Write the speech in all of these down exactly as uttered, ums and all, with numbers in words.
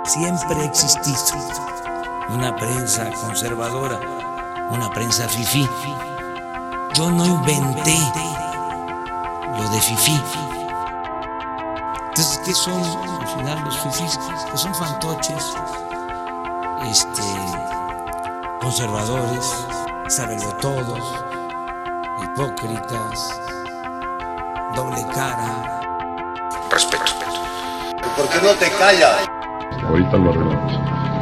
Siempre ha existido una prensa conservadora, una prensa fifí. Yo no inventé lo de fifí. Entonces, ¿qué son al final los fifís? Pues son fantoches, este, conservadores, sabelotodos, hipócritas, doble cara. Respeto. ¿Por qué no te callas? Ahorita lo arreglamos.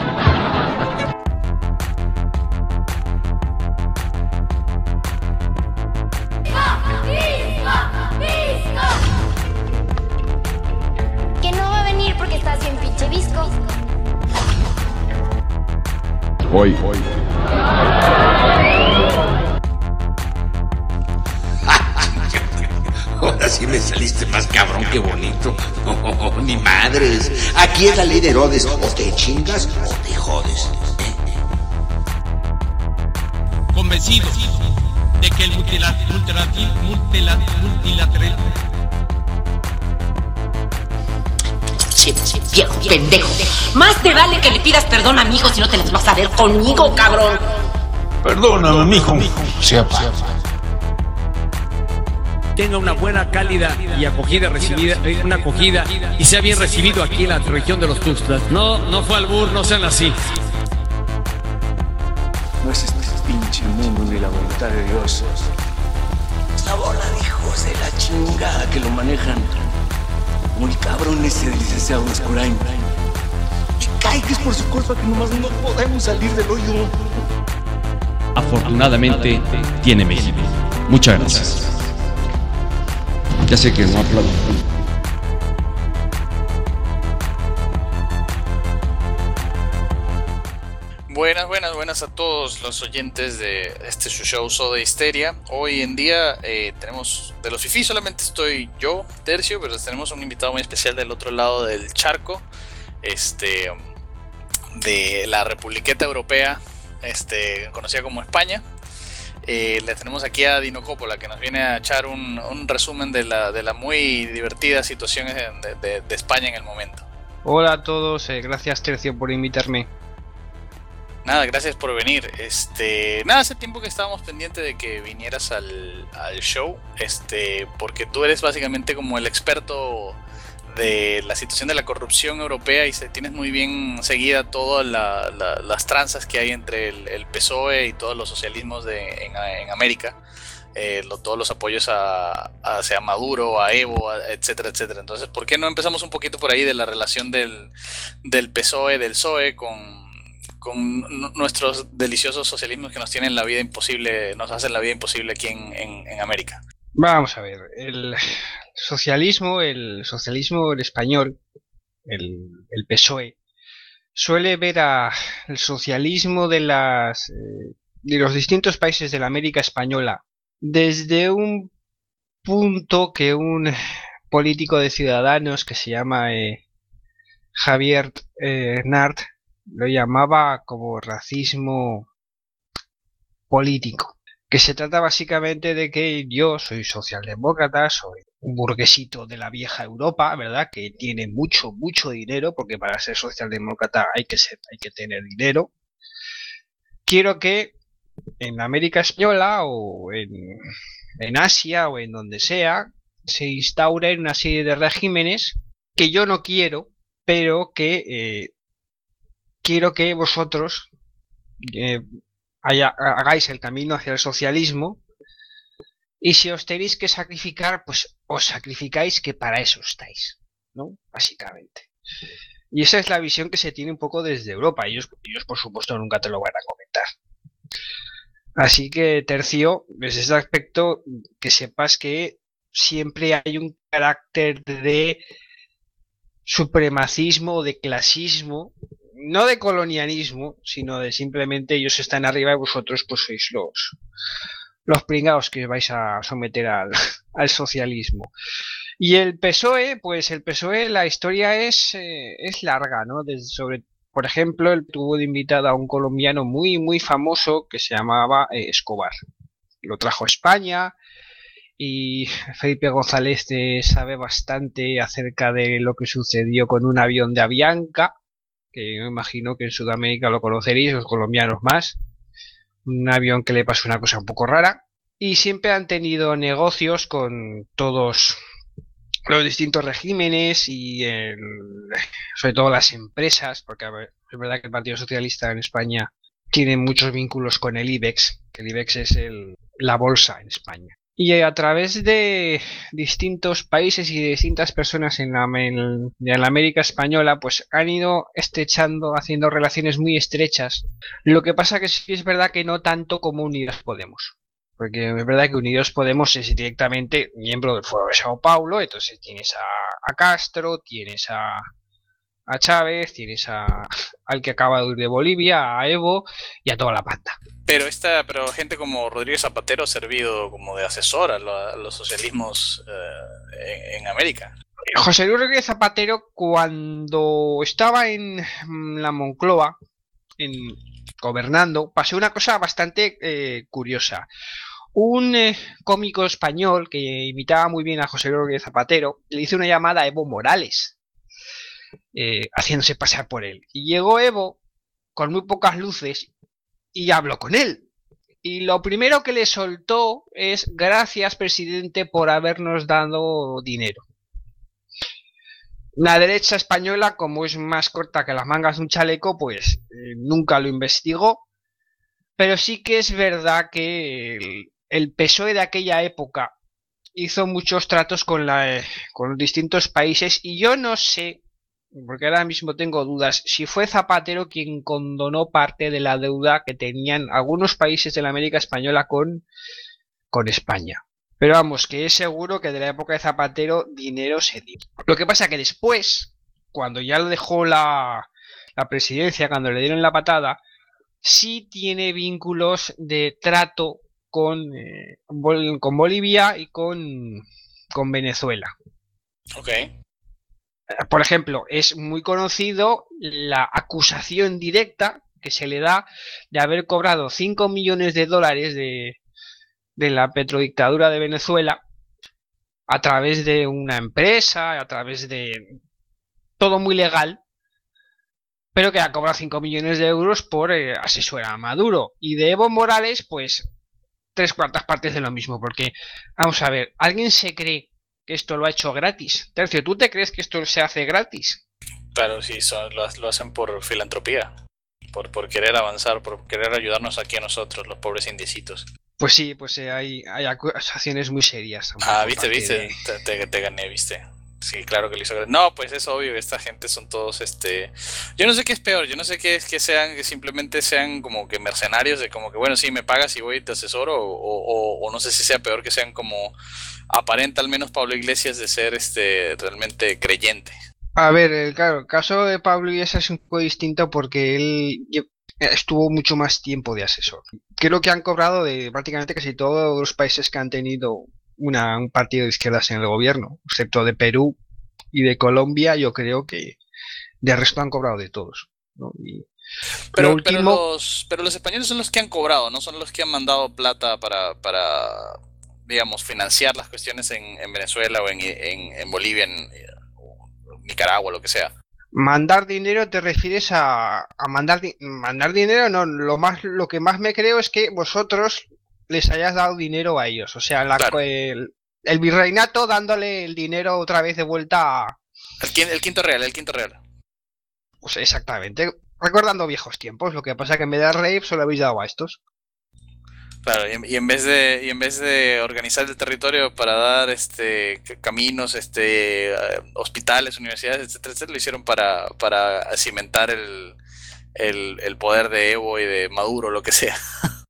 Que no va a venir porque estás bien pinche visco. Hoy, hoy. Ahora sí me saliste más cabrón que bonito. Oh, ni madres. Aquí es la ley de Herodes. O te chingas o te jodes. Convencido de que el multilateral, multilateral, multilateral. Che, che, viejo pendejo. Más te vale que le pidas perdón a mi hijo si no te las vas a ver conmigo, cabrón. Perdóname, mijo. Sea pa. Tenga una buena, cálida y acogida recibida, una acogida y sea bien recibido aquí en la región de los Tuxtlas. No, no fue albur, no sean así. No es este pinche mundo ni la voluntad de Dios. Es la bola de hijos de la chingada que lo manejan. Como el cabrón ese del licenciado Escurain. Y cae que es por su culpa que nomás no podemos salir del hoyo. Afortunadamente tiene México. Muchas gracias. Ya sé que no aplaudo. Buenas, buenas, buenas a todos los oyentes de este su show Soda Histeria. Hoy en día eh, tenemos, de los fifís solamente estoy yo, Tercio, pero tenemos un invitado muy especial del otro lado del charco, este, de la Republiqueta Europea, este, conocida como España. Eh, le tenemos aquí a Dino Coppola, que nos viene a echar un, un resumen de la, de la muy divertida situación de, de, de España en el momento. Hola a todos, eh, gracias Tercio por invitarme. Nada, gracias por venir. Este, nada, hace tiempo que estábamos pendientes de que vinieras al, al show, este, porque tú eres básicamente como el experto de la situación de la corrupción europea y se, tienes muy bien seguida todas la, la, las tranzas que hay entre el, el P S O E y todos los socialismos de, en, en América, eh, lo, todos los apoyos a, a sea Maduro, a Evo, a, etcétera, etcétera. Entonces, ¿por qué no empezamos un poquito por ahí de la relación del, del P S O E, del P S O E con, con nuestros deliciosos socialismos que nos tienen la vida imposible, nos hacen la vida imposible aquí en, en, en América? Vamos a ver, el socialismo, el socialismo el español, el, el P S O E, suele ver a el socialismo de las eh, de los distintos países de la América española desde un punto que un político de Ciudadanos que se llama eh, Javier eh, Nart lo llamaba como racismo político. Que se trata básicamente de que yo soy socialdemócrata, soy un burguesito de la vieja Europa, ¿verdad? Que tiene mucho, mucho dinero, porque para ser socialdemócrata hay que ser, hay que tener dinero. Quiero que en América Española o en, en Asia o en donde sea se instauren una serie de regímenes que yo no quiero, pero que eh, quiero que vosotros eh, Haya, hagáis el camino hacia el socialismo y si os tenéis que sacrificar, pues os sacrificáis, que para eso estáis, ¿no? Básicamente. Y esa es la visión que se tiene un poco desde Europa. Ellos, ellos por supuesto nunca te lo van a comentar. Así que, Tercio, desde ese aspecto, que sepas que siempre hay un carácter de supremacismo o de clasismo, no de colonialismo, sino de simplemente ellos están arriba y vosotros pues sois los los pringados que os vais a someter al, al socialismo. Y el P S O E, pues el P S O E, la historia es, eh, es larga, ¿no? Desde sobre, por ejemplo, él tuvo de invitado a un colombiano muy, muy famoso que se llamaba eh, Escobar. Lo trajo a España y Felipe González eh, sabe bastante acerca de lo que sucedió con un avión de Avianca, que me imagino que en Sudamérica lo conoceréis, los colombianos más. Un avión que le pasó una cosa un poco rara. Y siempre han tenido negocios con todos los distintos regímenes y el, sobre todo las empresas, porque a ver, es verdad que el Partido Socialista en España tiene muchos vínculos con el IBEX, que el IBEX es el, la bolsa en España. Y a través de distintos países y de distintas personas en la, en, en la América española, pues han ido estrechando, haciendo relaciones muy estrechas. Lo que pasa que sí es verdad que no tanto como Unidos Podemos. Porque es verdad que Unidos Podemos es directamente miembro del Foro de Sao Paulo, entonces tienes a, a Castro, tienes a, a Chávez, tienes a, al que acaba de huir de Bolivia, a Evo y a toda la panda. Pero esta, pero gente como Rodríguez Zapatero ha servido como de asesor a, lo, a los socialismos eh, en, en América. José Luis Rodríguez Zapatero, cuando estaba en la Moncloa, en, gobernando, pasó una cosa bastante eh, curiosa. Un eh, cómico español que imitaba muy bien a José Luis Rodríguez Zapatero le hizo una llamada a Evo Morales, eh, haciéndose pasar por él. Y llegó Evo con muy pocas luces y habló con él. Y lo primero que le soltó es: gracias, presidente, por habernos dado dinero. La derecha española, como es más corta que las mangas de un chaleco, pues eh, nunca lo investigó. Pero sí que es verdad que el, el P S O E de aquella época hizo muchos tratos con, la, con los distintos países. Y yo no sé, porque ahora mismo tengo dudas, si fue Zapatero quien condonó parte de la deuda que tenían algunos países de la América Española con, con España. Pero vamos, que es seguro que de la época de Zapatero dinero se dio. Lo que pasa que después, cuando ya lo dejó la, la presidencia, cuando le dieron la patada, sí tiene vínculos de trato con, eh, con Bolivia y con, con Venezuela. Ok. Por ejemplo, es muy conocido la acusación directa que se le da de haber cobrado cinco millones de dólares de... de la petrodictadura de Venezuela a través de una empresa, a través de todo muy legal, pero que ha cobrado cinco millones de euros por eh, asesorar a Maduro. Y de Evo Morales, pues tres cuartas partes de lo mismo, porque vamos a ver, ¿alguien se cree que esto lo ha hecho gratis? Tercio, ¿tú te crees que esto se hace gratis? Claro, sí, son, lo, lo hacen por filantropía, por, por querer avanzar, por querer ayudarnos aquí a nosotros, los pobres indecitos. Pues sí, pues eh, hay, hay acusaciones muy serias. Ah, viste, viste, de... te, te, te gané, viste. Sí, claro que lo hizo. No, pues es obvio que esta gente son todos, este... Yo no sé qué es peor, yo no sé qué es que sean, que simplemente sean como que mercenarios de como que, bueno, sí, me pagas y voy y te asesoro, o, o, o no sé si sea peor que sean como, aparenta al menos Pablo Iglesias de ser, este, realmente creyente. A ver, claro, el caso de Pablo Iglesias es un poco distinto porque él estuvo mucho más tiempo de asesor. Creo que han cobrado de prácticamente casi todos los países que han tenido una, un partido de izquierdas en el gobierno, excepto de Perú y de Colombia. Yo creo que de resto han cobrado de todos, ¿no? Y pero, último... pero, los, pero los españoles son los que han cobrado, no son los que han mandado plata para, para digamos, financiar las cuestiones en, en Venezuela o en, en, en Bolivia, en, en Nicaragua, lo que sea. Mandar dinero, te refieres a, a mandar di mandar dinero. No, lo más lo que más me creo es que vosotros les hayáis dado dinero a ellos, o sea, la, claro. el, el virreinato dándole el dinero otra vez de vuelta a... el, el quinto real, el quinto real. Pues exactamente, recordando viejos tiempos. Lo que pasa es que en vez de rave solo habéis dado a estos. Claro, y en vez de y en vez de organizar el territorio para dar este caminos, este hospitales, universidades, etcétera, etcétera, lo hicieron para, para cimentar el, el, el poder de Evo y de Maduro, lo que sea.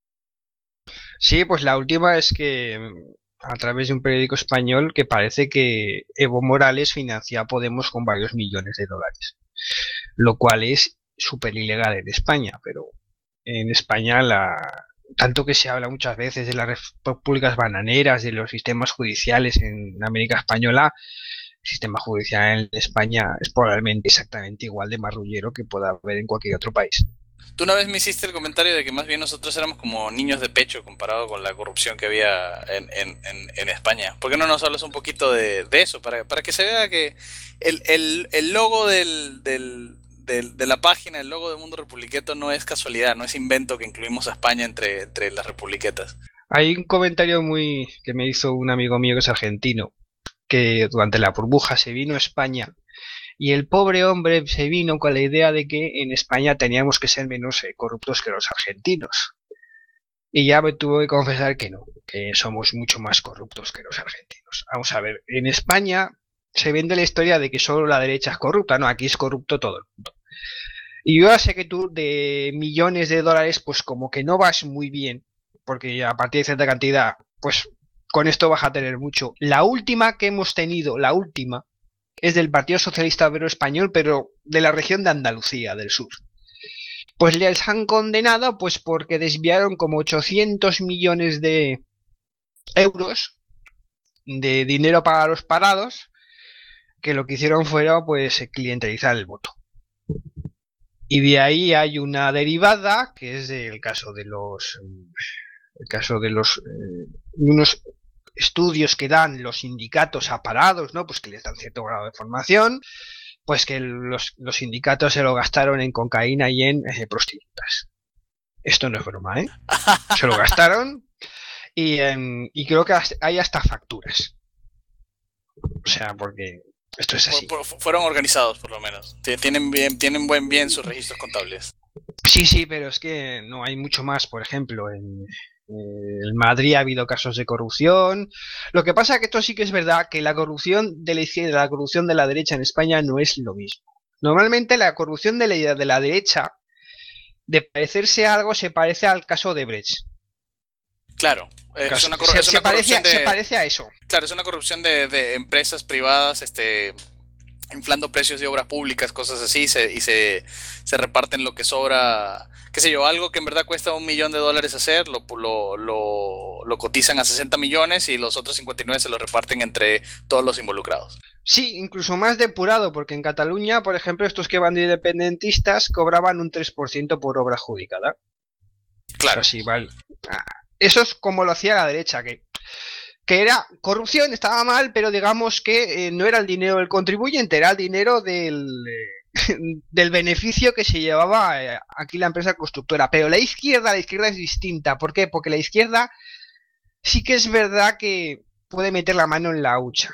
Sí, pues la última es que a través de un periódico español que parece que Evo Morales financia a Podemos con varios millones de dólares, lo cual es súper ilegal en España, pero en España la... tanto que se habla muchas veces de las repúblicas bananeras, de los sistemas judiciales en América Española, el sistema judicial en España es probablemente exactamente igual de marrullero que pueda haber en cualquier otro país. Tú una vez me hiciste el comentario de que más bien nosotros éramos como niños de pecho comparado con la corrupción que había en, en, en, en España. ¿Por qué no nos hablas un poquito de, de eso? Para, para que se vea que el, el, el logo del... del de, de la página, el logo de Mundo Republiqueto no es casualidad, no es invento que incluimos a España entre, entre las republiquetas. Hay un comentario muy que me hizo un amigo mío que es argentino, que durante la burbuja se vino a España y el pobre hombre se vino con la idea de que en España teníamos que ser menos eh, corruptos que los argentinos. Y ya me tuve que confesar que no, que somos mucho más corruptos que los argentinos. Vamos a ver, en España se vende la historia de que solo la derecha es corrupta, no, aquí es corrupto todo el mundo. Y yo ya sé que tú de millones de dólares pues como que no vas muy bien, porque a partir de cierta cantidad pues con esto vas a tener mucho. La última que hemos tenido, la última, es del Partido Socialista Obrero Español, pero de la región de Andalucía, del sur. Pues les han condenado pues porque desviaron como ochocientos millones de euros de dinero para los parados, que lo que hicieron fuera pues clientelizar el voto. Y de ahí hay una derivada, que es el caso de los el caso de los eh, unos estudios que dan los sindicatos a parados, ¿no? Pues que les dan cierto grado de formación, pues que los, los sindicatos se lo gastaron en cocaína y en eh, prostitutas. Esto no es broma, ¿eh? Se lo gastaron y, eh, y creo que hay hasta facturas. O sea, porque esto es así. Por, por, fueron organizados, por lo menos. Tienen bien, tienen buen bien sus registros contables. Sí, sí, pero es que no hay mucho más. Por ejemplo, en, en Madrid ha habido casos de corrupción. Lo que pasa es que esto sí que es verdad, que la corrupción de la izquierda y la corrupción de la derecha en España no es lo mismo. Normalmente la corrupción de la, de la derecha, de parecerse a algo, se parece al caso de Brecht. Claro, eh, es una, se, es una se, parece, de, se parece a eso. Claro, es una corrupción de, de empresas privadas, este, inflando precios de obras públicas, cosas así, y, se, y se, se reparten lo que sobra, qué sé yo, algo que en verdad cuesta un millón de dólares hacer, lo, lo, lo, lo cotizan a sesenta millones y los otros cincuenta y nueve se lo reparten entre todos los involucrados. Sí, incluso más depurado, porque en Cataluña, por ejemplo, estos que van de independentistas cobraban un tres por ciento por obra adjudicada. Claro. Así, vale. Eso es como lo hacía la derecha, que, que era corrupción, estaba mal, pero digamos que eh, no era el dinero del contribuyente, era el dinero del, eh, del beneficio que se llevaba eh, aquí la empresa constructora. Pero la izquierda, la izquierda es distinta. ¿Por qué? Porque la izquierda sí que es verdad que puede meter la mano en la hucha.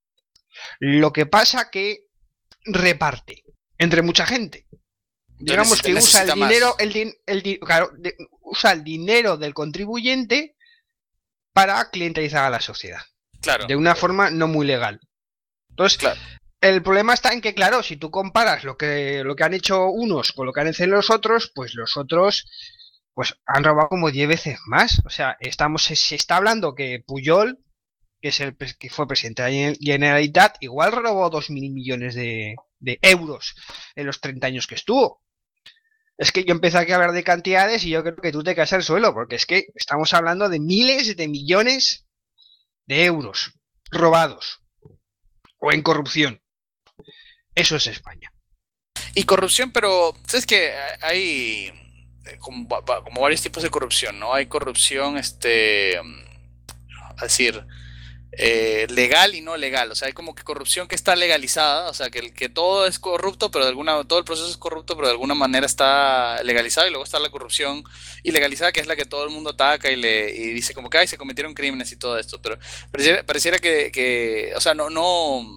Lo que pasa que reparte entre mucha gente. Digamos que usa el dinero, el, din, el di, claro, de, usa el dinero del contribuyente para clientelizar a la sociedad. Claro. De una forma no muy legal. Entonces, claro. El problema está en que, claro, si tú comparas lo que, lo que han hecho unos con lo que han hecho los otros, pues los otros pues han robado como diez veces más. O sea, estamos se, se está hablando que Pujol, que es el que fue presidente de la Generalitat, igual robó dos mil millones de, de euros en los treinta años que estuvo. Es que yo empecé aquí a hablar de cantidades y yo creo que tú te caes al suelo, porque es que estamos hablando de miles de millones de euros robados o en corrupción. Eso es España. Y corrupción, pero sabes que hay como, como varios tipos de corrupción, ¿no? Hay corrupción, este, es decir, Eh, legal y no legal, o sea, hay como que corrupción que está legalizada, o sea, que, que todo es corrupto, pero de alguna, todo el proceso es corrupto, pero de alguna manera está legalizado, y luego está la corrupción ilegalizada, que es la que todo el mundo ataca y le y dice como que ay, se cometieron crímenes y todo esto, pero pareciera, pareciera que, que, o sea, no, no,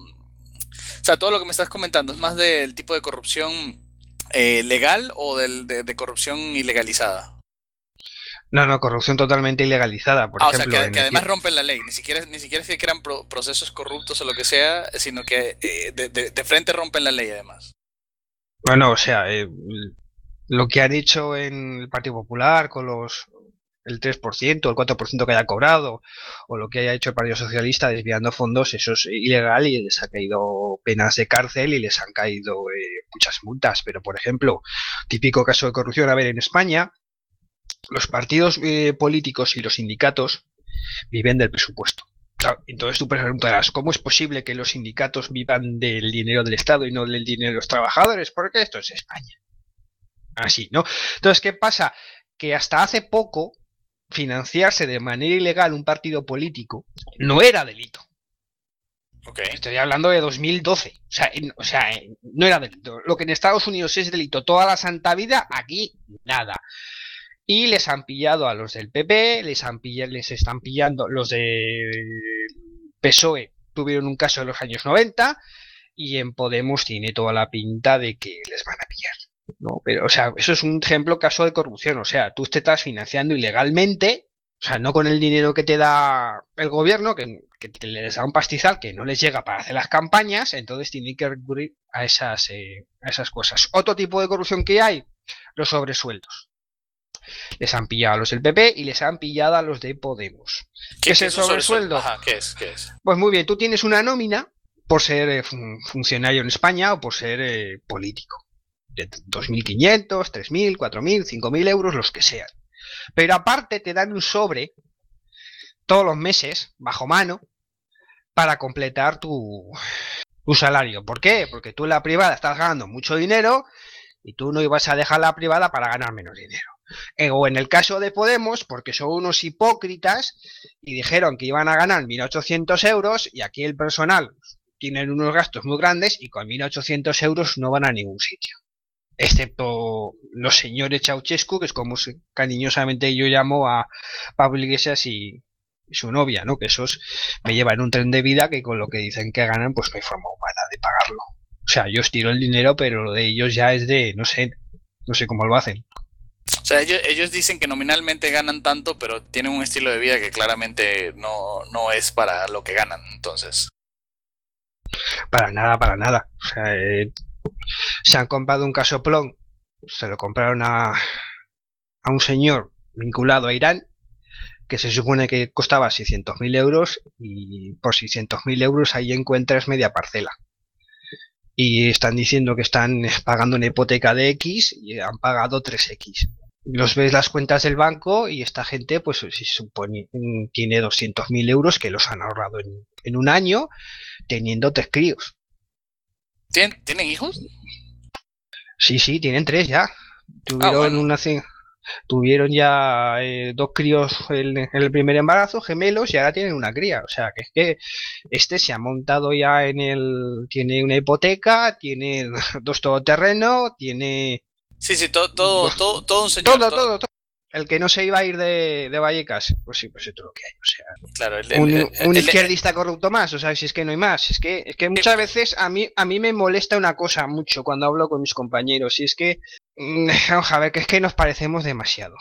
o sea, todo lo que me estás comentando es más del tipo de corrupción eh, legal o del, de, de corrupción ilegalizada. No, no, corrupción totalmente ilegalizada, por ah, ejemplo. O sea, que, que además rompen la ley, ni siquiera ni siquiera se crean pro, procesos corruptos o lo que sea, sino que eh, de, de, de frente rompen la ley además. Bueno, o sea, eh, lo que han hecho en el Partido Popular con los el tres por ciento, el cuatro por ciento que haya cobrado, o lo que haya hecho el Partido Socialista desviando fondos, eso es ilegal y les ha caído penas de cárcel y les han caído eh, muchas multas. Pero, por ejemplo, típico caso de corrupción, a ver, en España los partidos eh, políticos y los sindicatos viven del presupuesto. Claro, entonces tú preguntarás, ¿cómo es posible que los sindicatos vivan del dinero del Estado y no del dinero de los trabajadores? Porque esto es España. Así, ¿no? Entonces, ¿qué pasa? Que hasta hace poco financiarse de manera ilegal un partido político no era delito. Okay. Estoy hablando de dos mil doce. O sea, en, o sea, en, no era delito. Lo que en Estados Unidos es delito toda la santa vida, aquí nada. Y les han pillado a los del P P, les han pillado, les están pillando los de P S O E, tuvieron un caso en los años noventa, y en Podemos tiene toda la pinta de que les van a pillar. No, pero, o sea, eso es un ejemplo caso de corrupción. O sea, tú te estás financiando ilegalmente, o sea, no con el dinero que te da el gobierno, que, que te les da un pastizal que no les llega para hacer las campañas, entonces tienen que recurrir a esas, eh, a esas cosas. Otro tipo de corrupción que hay, los sobresueldos. Les han pillado a los del P P y les han pillado a los de Podemos. ¿Qué, ¿Qué es el sobresueldo? Ajá, ¿qué es? ¿Qué es? Pues muy bien, tú tienes una nómina por ser eh, fun funcionario en España o por ser eh, político. De dos mil quinientos, tres mil, cuatro mil, cinco mil euros, los que sean. Pero aparte te dan un sobre todos los meses, bajo mano, para completar tu, tu salario. ¿Por qué? Porque tú en la privada estás ganando mucho dinero y tú no ibas a dejar la privada para ganar menos dinero. O en el caso de Podemos, porque son unos hipócritas y dijeron que iban a ganar mil ochocientos euros y aquí el personal tienen unos gastos muy grandes y con mil ochocientos euros no van a ningún sitio. Excepto los señores Ceausescu, que es como cariñosamente yo llamo a Pablo Iglesias y, y su novia, ¿no? Que esos me llevan un tren de vida que con lo que dicen que ganan, pues no hay forma humana de pagarlo. O sea, yo os tiro el dinero, pero lo de ellos ya es de, no sé, no sé cómo lo hacen. O sea, ellos, ellos dicen que nominalmente ganan tanto, pero tienen un estilo de vida que claramente no, no es para lo que ganan, entonces. Para nada, para nada. O sea, eh, se han comprado un casoplón, se lo compraron a, a un señor vinculado a Irán, que se supone que costaba seiscientos mil euros, y por seiscientos mil euros ahí encuentras media parcela. Y están diciendo que están pagando una hipoteca de X y han pagado tres equis. Los ves las cuentas del banco y esta gente pues se supone tiene doscientos mil euros que los han ahorrado en, en un año teniendo tres críos. ¿Tien, ¿Tienen hijos? Sí, sí, tienen tres ya. Tuvieron, ah, bueno. una, tuvieron ya eh, dos críos en, en el primer embarazo, gemelos, y ahora tienen una cría. O sea, que es que este se ha montado ya en el... Tiene una hipoteca, tiene dos todoterreno, tiene... Sí, sí, todo, todo, todo, todo un señor. Todo, todo, todo. El que no se iba a ir de, de Vallecas, pues sí, pues es todo lo que hay. O sea, claro, el, un, el, el, un el, izquierdista el, corrupto más, o sea, si es que no hay más. Es que, es que muchas veces a mí, a mí me molesta una cosa mucho cuando hablo con mis compañeros, y es que, vamos a ver, que es que nos parecemos demasiado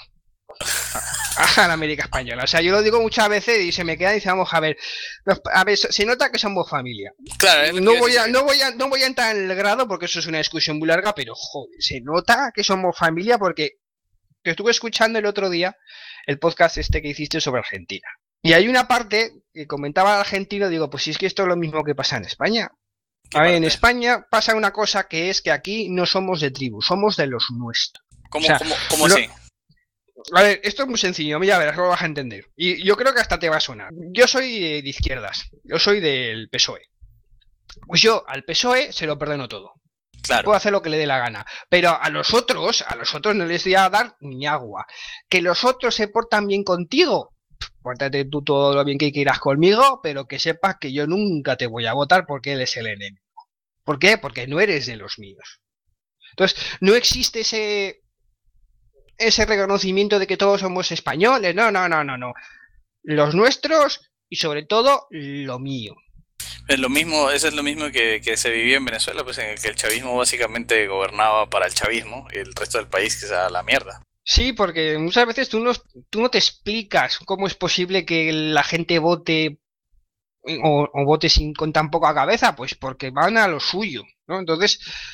a la América Española. O sea, yo lo digo muchas veces y se me queda y dice, vamos a ver, nos, a ver, se nota que somos familia. Claro, no voy a, no voy a, no voy a entrar en el grado porque eso es una discusión muy larga, pero joder, se nota que somos familia porque que estuve escuchando el otro día el podcast este que hiciste sobre Argentina. Y hay una parte que comentaba el argentino, digo, pues si es que esto es lo mismo que pasa en España. A ver, en España pasa una cosa que es que aquí no somos de tribu, somos de los nuestros. ¿Cómo, o sea, ¿cómo, cómo lo, así? A ver, esto es muy sencillo, mira, a ver, lo vas a entender. Y yo creo que hasta te va a sonar. Yo soy de izquierdas, yo soy del P S O E. Pues yo al P S O E se lo perdono todo. Claro. Puedo hacer lo que le dé la gana. Pero a los otros, a los otros no les voy a dar ni agua. Que los otros se portan bien contigo, pórtate tú todo lo bien que quieras conmigo, pero que sepas que yo nunca te voy a votar porque él es el enemigo. ¿Por qué? Porque no eres de los míos. Entonces, no existe ese... ese reconocimiento de que todos somos españoles, no, no, no, no, no. Los nuestros y sobre todo lo mío. Es lo mismo, eso es lo mismo que, que se vivió en Venezuela, pues en el que el chavismo básicamente gobernaba para el chavismo y el resto del país que se da la mierda. Sí, porque muchas veces tú no, tú no te explicas cómo es posible que la gente vote o, o vote sin, con tan poca cabeza, pues porque van a lo suyo, ¿no? Entonces...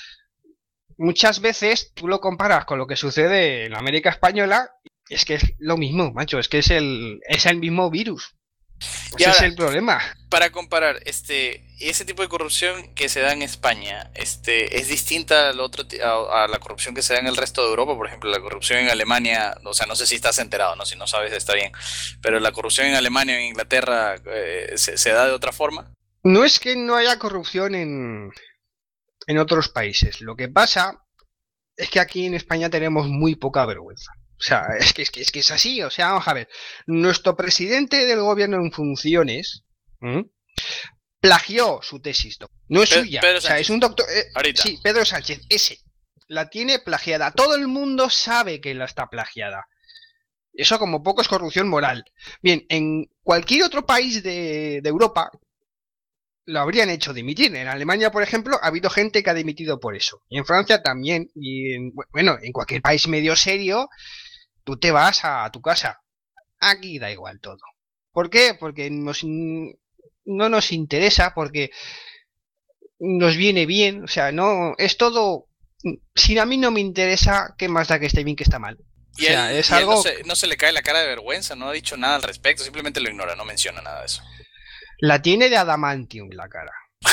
muchas veces tú lo comparas con lo que sucede en América Española, es que es lo mismo, macho, es que es el, es el mismo virus. Ese ahora, es el problema. Para comparar, este, ese tipo de corrupción que se da en España, este, es distinta al otro, a, a la corrupción que se da en el resto de Europa. Por ejemplo, la corrupción en Alemania, o sea, no sé si estás enterado, no, si no sabes está bien, pero la corrupción en Alemania o en Inglaterra eh, se, se da de otra forma. No es que no haya corrupción en en otros países. Lo que pasa es que aquí en España tenemos muy poca vergüenza. O sea, es que es, que, es, que es así. O sea, vamos a ver. Nuestro presidente del gobierno en funciones ¿m? plagió su tesis, doctor. No es Pe- suya. Pedro O sea, Sánchez. es un doctor... eh, Ahorita. sí, Pedro Sánchez, ese. La tiene plagiada. Todo el mundo sabe que la está plagiada. Eso como poco es corrupción moral. Bien, en cualquier otro país de, de Europa lo habrían hecho dimitir. En Alemania, por ejemplo, ha habido gente que ha dimitido por eso. Y en Francia también. Y en, bueno, en cualquier país medio serio, tú te vas a tu casa. Aquí da igual todo. ¿Por qué? Porque nos, no nos interesa, porque nos viene bien. O sea, no es todo... Si a mí no me interesa, ¿qué más da que esté bien que está mal? O Y sea, él, es y él algo... no, se, no se le cae la cara de vergüenza, no ha dicho nada al respecto, simplemente lo ignora, no menciona nada de eso. La tiene de adamantium la cara.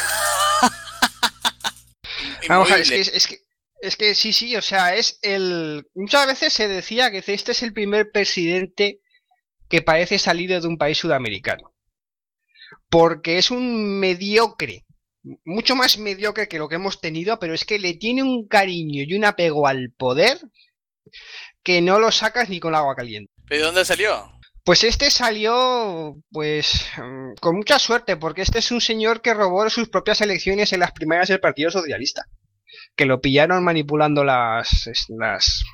Vamos a ver, es que, es, es que es que sí, sí, o sea, es el... Muchas veces se decía que este es el primer presidente que parece salido de un país sudamericano. Porque es un mediocre. Mucho más mediocre que lo que hemos tenido, pero es que le tiene un cariño y un apego al poder que no lo sacas ni con agua caliente. ¿Pero de dónde salió? Pues este salió, pues, con mucha suerte, porque este es un señor que robó sus propias elecciones en las primarias del Partido Socialista. Que lo pillaron manipulando las, las,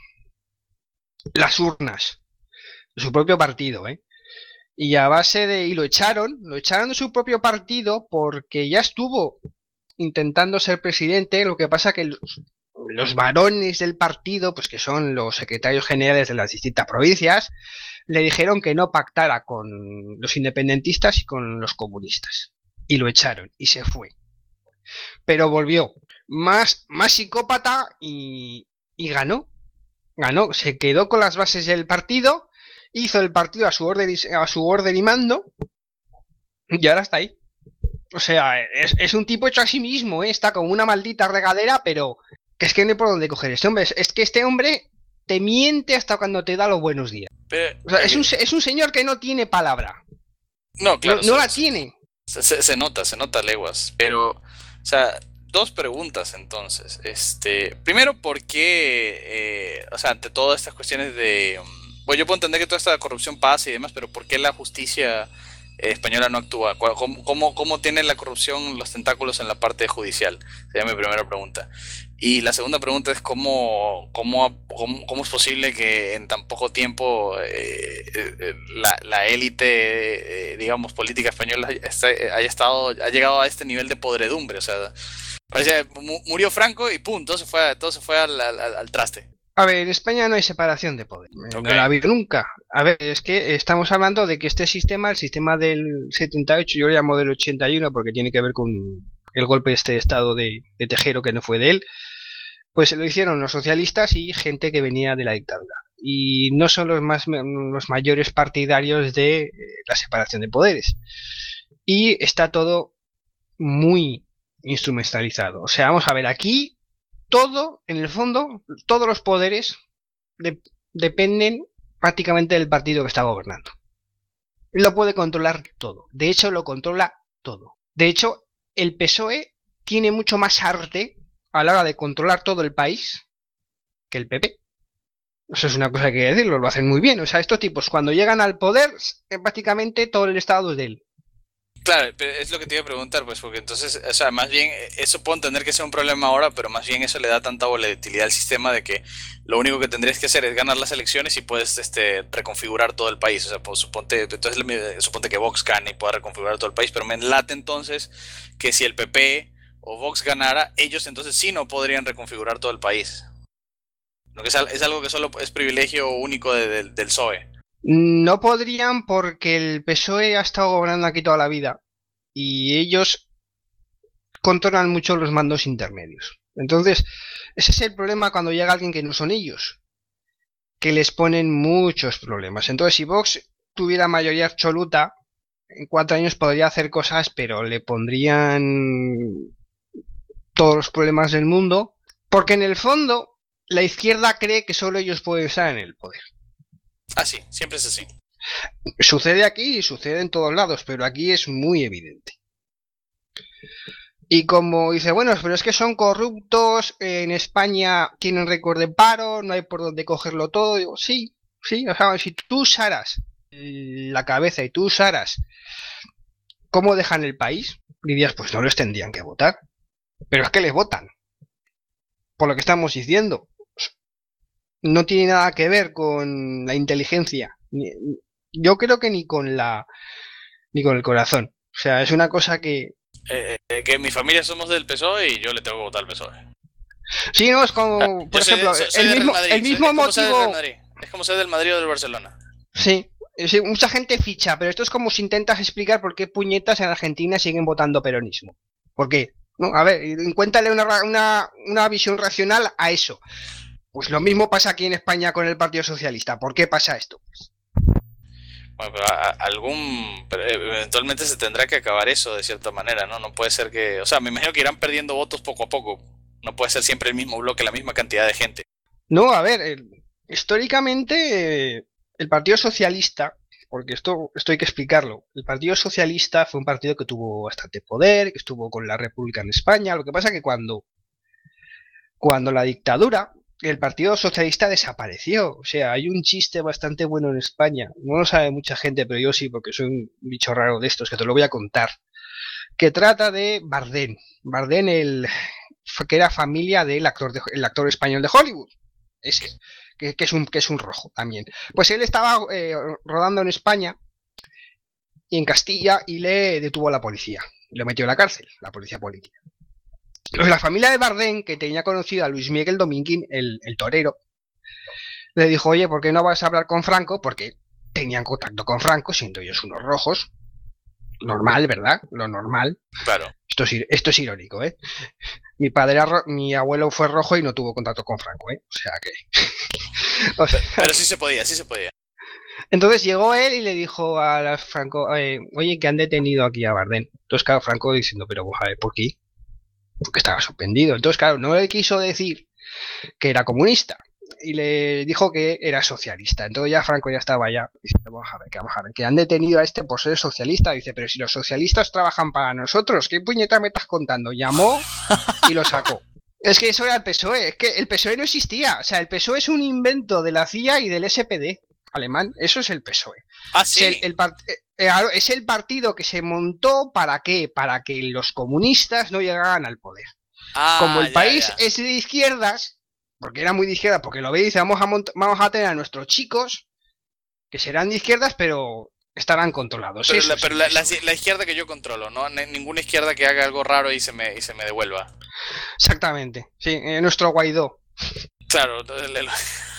las urnas de su propio partido, ¿eh? Y a base de... Y lo echaron, lo echaron de su propio partido porque ya estuvo intentando ser presidente, lo que pasa que los, los varones del partido, pues que son los secretarios generales de las distintas provincias, le dijeron que no pactara con los independentistas y con los comunistas. Y lo echaron, y se fue. Pero volvió, más, más psicópata y, y ganó. Ganó, se quedó con las bases del partido, hizo el partido a su orden y, a su orden y mando, y ahora está ahí. O sea, es, es un tipo hecho a sí mismo, ¿eh? Está como una maldita regadera, pero que es que no hay por dónde coger este hombre. Es, es que este hombre te miente hasta cuando te da los buenos días. Pero, o sea, es un, es un señor que no tiene palabra. No, claro. No, no se, la tiene. Se, se, se nota, se nota leguas. Pero, o sea, dos preguntas entonces. Este, primero, ¿por qué, eh, o sea, ante todas estas cuestiones de... Bueno, yo puedo entender que toda esta corrupción pasa y demás, pero ¿por qué la justicia eh, española no actúa? ¿Cómo, cómo, ¿Cómo tiene la corrupción los tentáculos en la parte judicial? Sería mi primera pregunta. Y la segunda pregunta es cómo, cómo, cómo, cómo es posible que en tan poco tiempo eh, eh, la, la élite, eh, digamos, política española está, haya estado, ha llegado a este nivel de podredumbre. O sea, parece murió Franco y pum, todo se fue, todo se fue al, al, al traste. A ver, en España no hay separación de poder. Okay. No la ha habido nunca. A ver, es que estamos hablando de que este sistema, el sistema del setenta y ocho, yo lo llamo del ochenta y uno porque tiene que ver con el golpe de este estado de, de Tejero que no fue de él, pues lo hicieron los socialistas y gente que venía de la dictadura. Y no son los, más, los mayores partidarios de eh, la separación de poderes. Y está todo muy instrumentalizado. O sea, vamos a ver, aquí todo, en el fondo, todos los poderes de, dependen prácticamente del partido que está gobernando. Lo puede controlar todo. De hecho, lo controla todo. De hecho, el P S O E tiene mucho más arte a la hora de controlar todo el país que el P P. Eso es una cosa que hay que decirlo, lo hacen muy bien. O sea, estos tipos cuando llegan al poder, prácticamente todo el estado es de él. Claro, pero es lo que te iba a preguntar, pues, porque entonces, o sea, más bien, eso puedo entender que sea un problema ahora, pero más bien eso le da tanta volatilidad al sistema de que lo único que tendrías que hacer es ganar las elecciones y puedes este, reconfigurar todo el país. O sea, pues, suponte, entonces, suponte que Vox gane y pueda reconfigurar todo el país, pero me late entonces que si el P P o Vox ganara, ellos entonces sí no podrían reconfigurar todo el país. Lo que es, es algo que solo es privilegio único de, de, del P S O E. No podrían porque el P S O E ha estado gobernando aquí toda la vida y ellos controlan mucho los mandos intermedios. Entonces, ese es el problema cuando llega alguien que no son ellos, que les ponen muchos problemas. Entonces, si Vox tuviera mayoría absoluta, en cuatro años podría hacer cosas, pero le pondrían todos los problemas del mundo, porque en el fondo la izquierda cree que solo ellos pueden estar en el poder. Ah, sí, siempre es así. Sucede aquí y sucede en todos lados, pero aquí es muy evidente. Y como dice, bueno, pero es que son corruptos, en España tienen récord de paro, no hay por dónde cogerlo todo. Digo, sí, sí, o sea, si tú usaras la cabeza y tú usaras cómo dejan el país, dirías, pues no les tendrían que votar. Pero es que les votan. Por lo que estamos diciendo. No tiene nada que ver con la inteligencia. Yo creo que ni con la ni con el corazón. O sea, es una cosa que... Eh, eh, que en mi familia somos del P S O E y yo le tengo que votar al P S O E. Sí, no, es como... Por soy, ejemplo, soy, soy el, mismo, Madrid, el mismo soy, motivo... Es como ser del Madrid o del Barcelona. Sí, sí, mucha gente ficha, pero esto es como si intentas explicar por qué puñetas en Argentina siguen votando peronismo. ¿Por qué? No, a ver, encuéntrale una, una, una visión racional a eso. Pues lo mismo pasa aquí en España con el Partido Socialista. ¿Por qué pasa esto? Bueno, pero a, a algún... Pero eventualmente se tendrá que acabar eso de cierta manera, ¿no? No puede ser que... O sea, me imagino que irán perdiendo votos poco a poco. No puede ser siempre el mismo bloque, la misma cantidad de gente. No, a ver, el, históricamente eh, el Partido Socialista, porque esto, esto hay que explicarlo, el Partido Socialista fue un partido que tuvo bastante poder, que estuvo con la República en España. Lo que pasa es que cuando, cuando la dictadura... el Partido Socialista desapareció. O sea, hay un chiste bastante bueno en España. No lo sabe mucha gente, pero yo sí, porque soy un bicho raro de estos, que te lo voy a contar. Que trata de Bardem. Bardem, el, que era familia del actor, de, el actor español de Hollywood. Ese, que, que, es un, que es un rojo también. Pues él estaba eh, rodando en España y en Castilla y le detuvo la policía. Lo metió en la cárcel, la policía política. La familia de Bardem, que tenía conocido a Luis Miguel Dominguín, el, el torero, le dijo, oye, ¿por qué no vas a hablar con Franco? Porque tenían contacto con Franco, siendo ellos unos rojos. Normal, ¿verdad? Lo normal. Claro. Esto es, esto es irónico, ¿eh? Mi padre, mi abuelo fue rojo y no tuvo contacto con Franco, ¿eh? O sea que... o sea, pero sí se podía, sí se podía. Entonces llegó él y le dijo a Franco, eh, oye, que han detenido aquí a Bardem. Entonces, claro, Franco diciendo, pero a ver, ¿por qué? Porque estaba sorprendido. Entonces, claro, no le quiso decir que era comunista y le dijo que era socialista. Entonces ya Franco ya estaba ya diciendo, vamos a ver, que vamos a ver, que han detenido a este por ser socialista. Dice, pero si los socialistas trabajan para nosotros, ¿qué puñeta me estás contando? Llamó y lo sacó. Es que eso era el P S O E, es que el P S O E no existía. O sea, el P S O E es un invento de la C I A y del S P D alemán. Eso es el P S O E. Ah, sí. El, el part es el partido que se montó ¿para qué? Para que los comunistas no llegaran al poder. Ah, como el ya, país ya. es de izquierdas, porque era muy de izquierda, porque lo ve y dice, vamos a, vamos a tener a nuestros chicos que serán de izquierdas, pero estarán controlados. Pero, Eso la, es pero el la, P S O E. la, la izquierda que yo controlo, ¿no? Ninguna izquierda que haga algo raro y se me, y se me devuelva. Exactamente, sí, eh, nuestro Guaidó. Claro, el, el...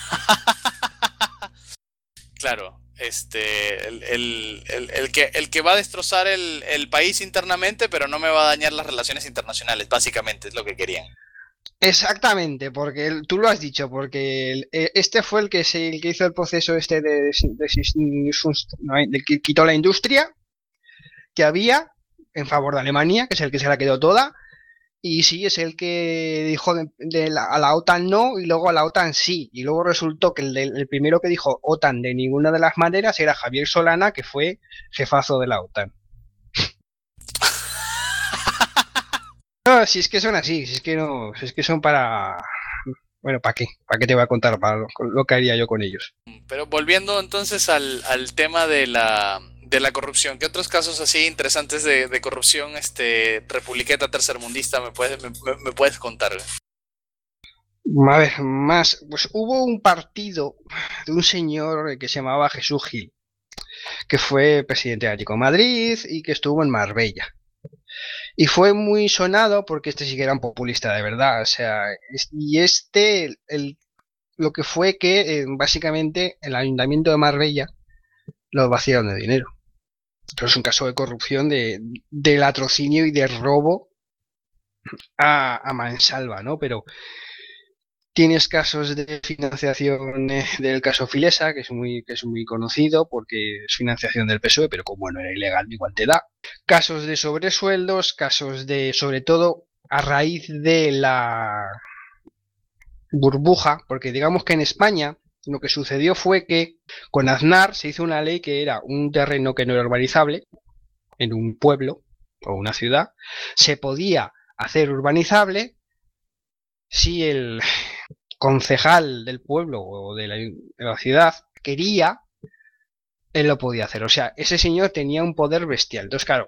claro. Este, el, el, el, el, que, el que va a destrozar el, el país internamente, pero no me va a dañar las relaciones internacionales, básicamente es lo que querían. Exactamente, porque el, tú lo has dicho, porque el, este fue el que se el que hizo el proceso este de, de, de, de, de que quitó la industria que había en favor de Alemania, que es el que se la quedó toda. Y sí, es el que dijo de, de la, a la OTAN no y luego a la OTAN sí. Y luego resultó que el, de, el primero que dijo OTAN de ninguna de las maneras era Javier Solana, que fue jefazo de la OTAN. No, si es que son así, si es que no, si es que son para... Bueno, ¿para qué? ¿Para qué te voy a contar? Para lo, lo que haría yo con ellos. Pero volviendo entonces al, al tema de la... de la corrupción, ¿qué otros casos así interesantes de, de corrupción este republiqueta tercermundista me puedes, me, me puedes contar? A ver, más, pues hubo un partido de un señor que se llamaba Jesús Gil, que fue presidente de Atlético de Madrid y que estuvo en Marbella. Y fue muy sonado porque este sí que era un populista de verdad, o sea, y este, el, el, lo que fue que eh, básicamente el ayuntamiento de Marbella lo vaciaron de dinero. Pero es un caso de corrupción, de, de latrocinio y de robo a, a mansalva, ¿no? Pero tienes casos de financiación eh, del caso Filesa, que es muy que es muy conocido porque es financiación del P S O E, pero como no era ilegal, igual te da. Casos de sobresueldos, casos de, sobre todo, a raíz de la burbuja, porque digamos que en España lo que sucedió fue que con Aznar se hizo una ley que era un terreno que no era urbanizable en un pueblo o una ciudad, se podía hacer urbanizable si el concejal del pueblo o de la, de la ciudad quería, él lo podía hacer. O sea, ese señor tenía un poder bestial. Entonces, claro,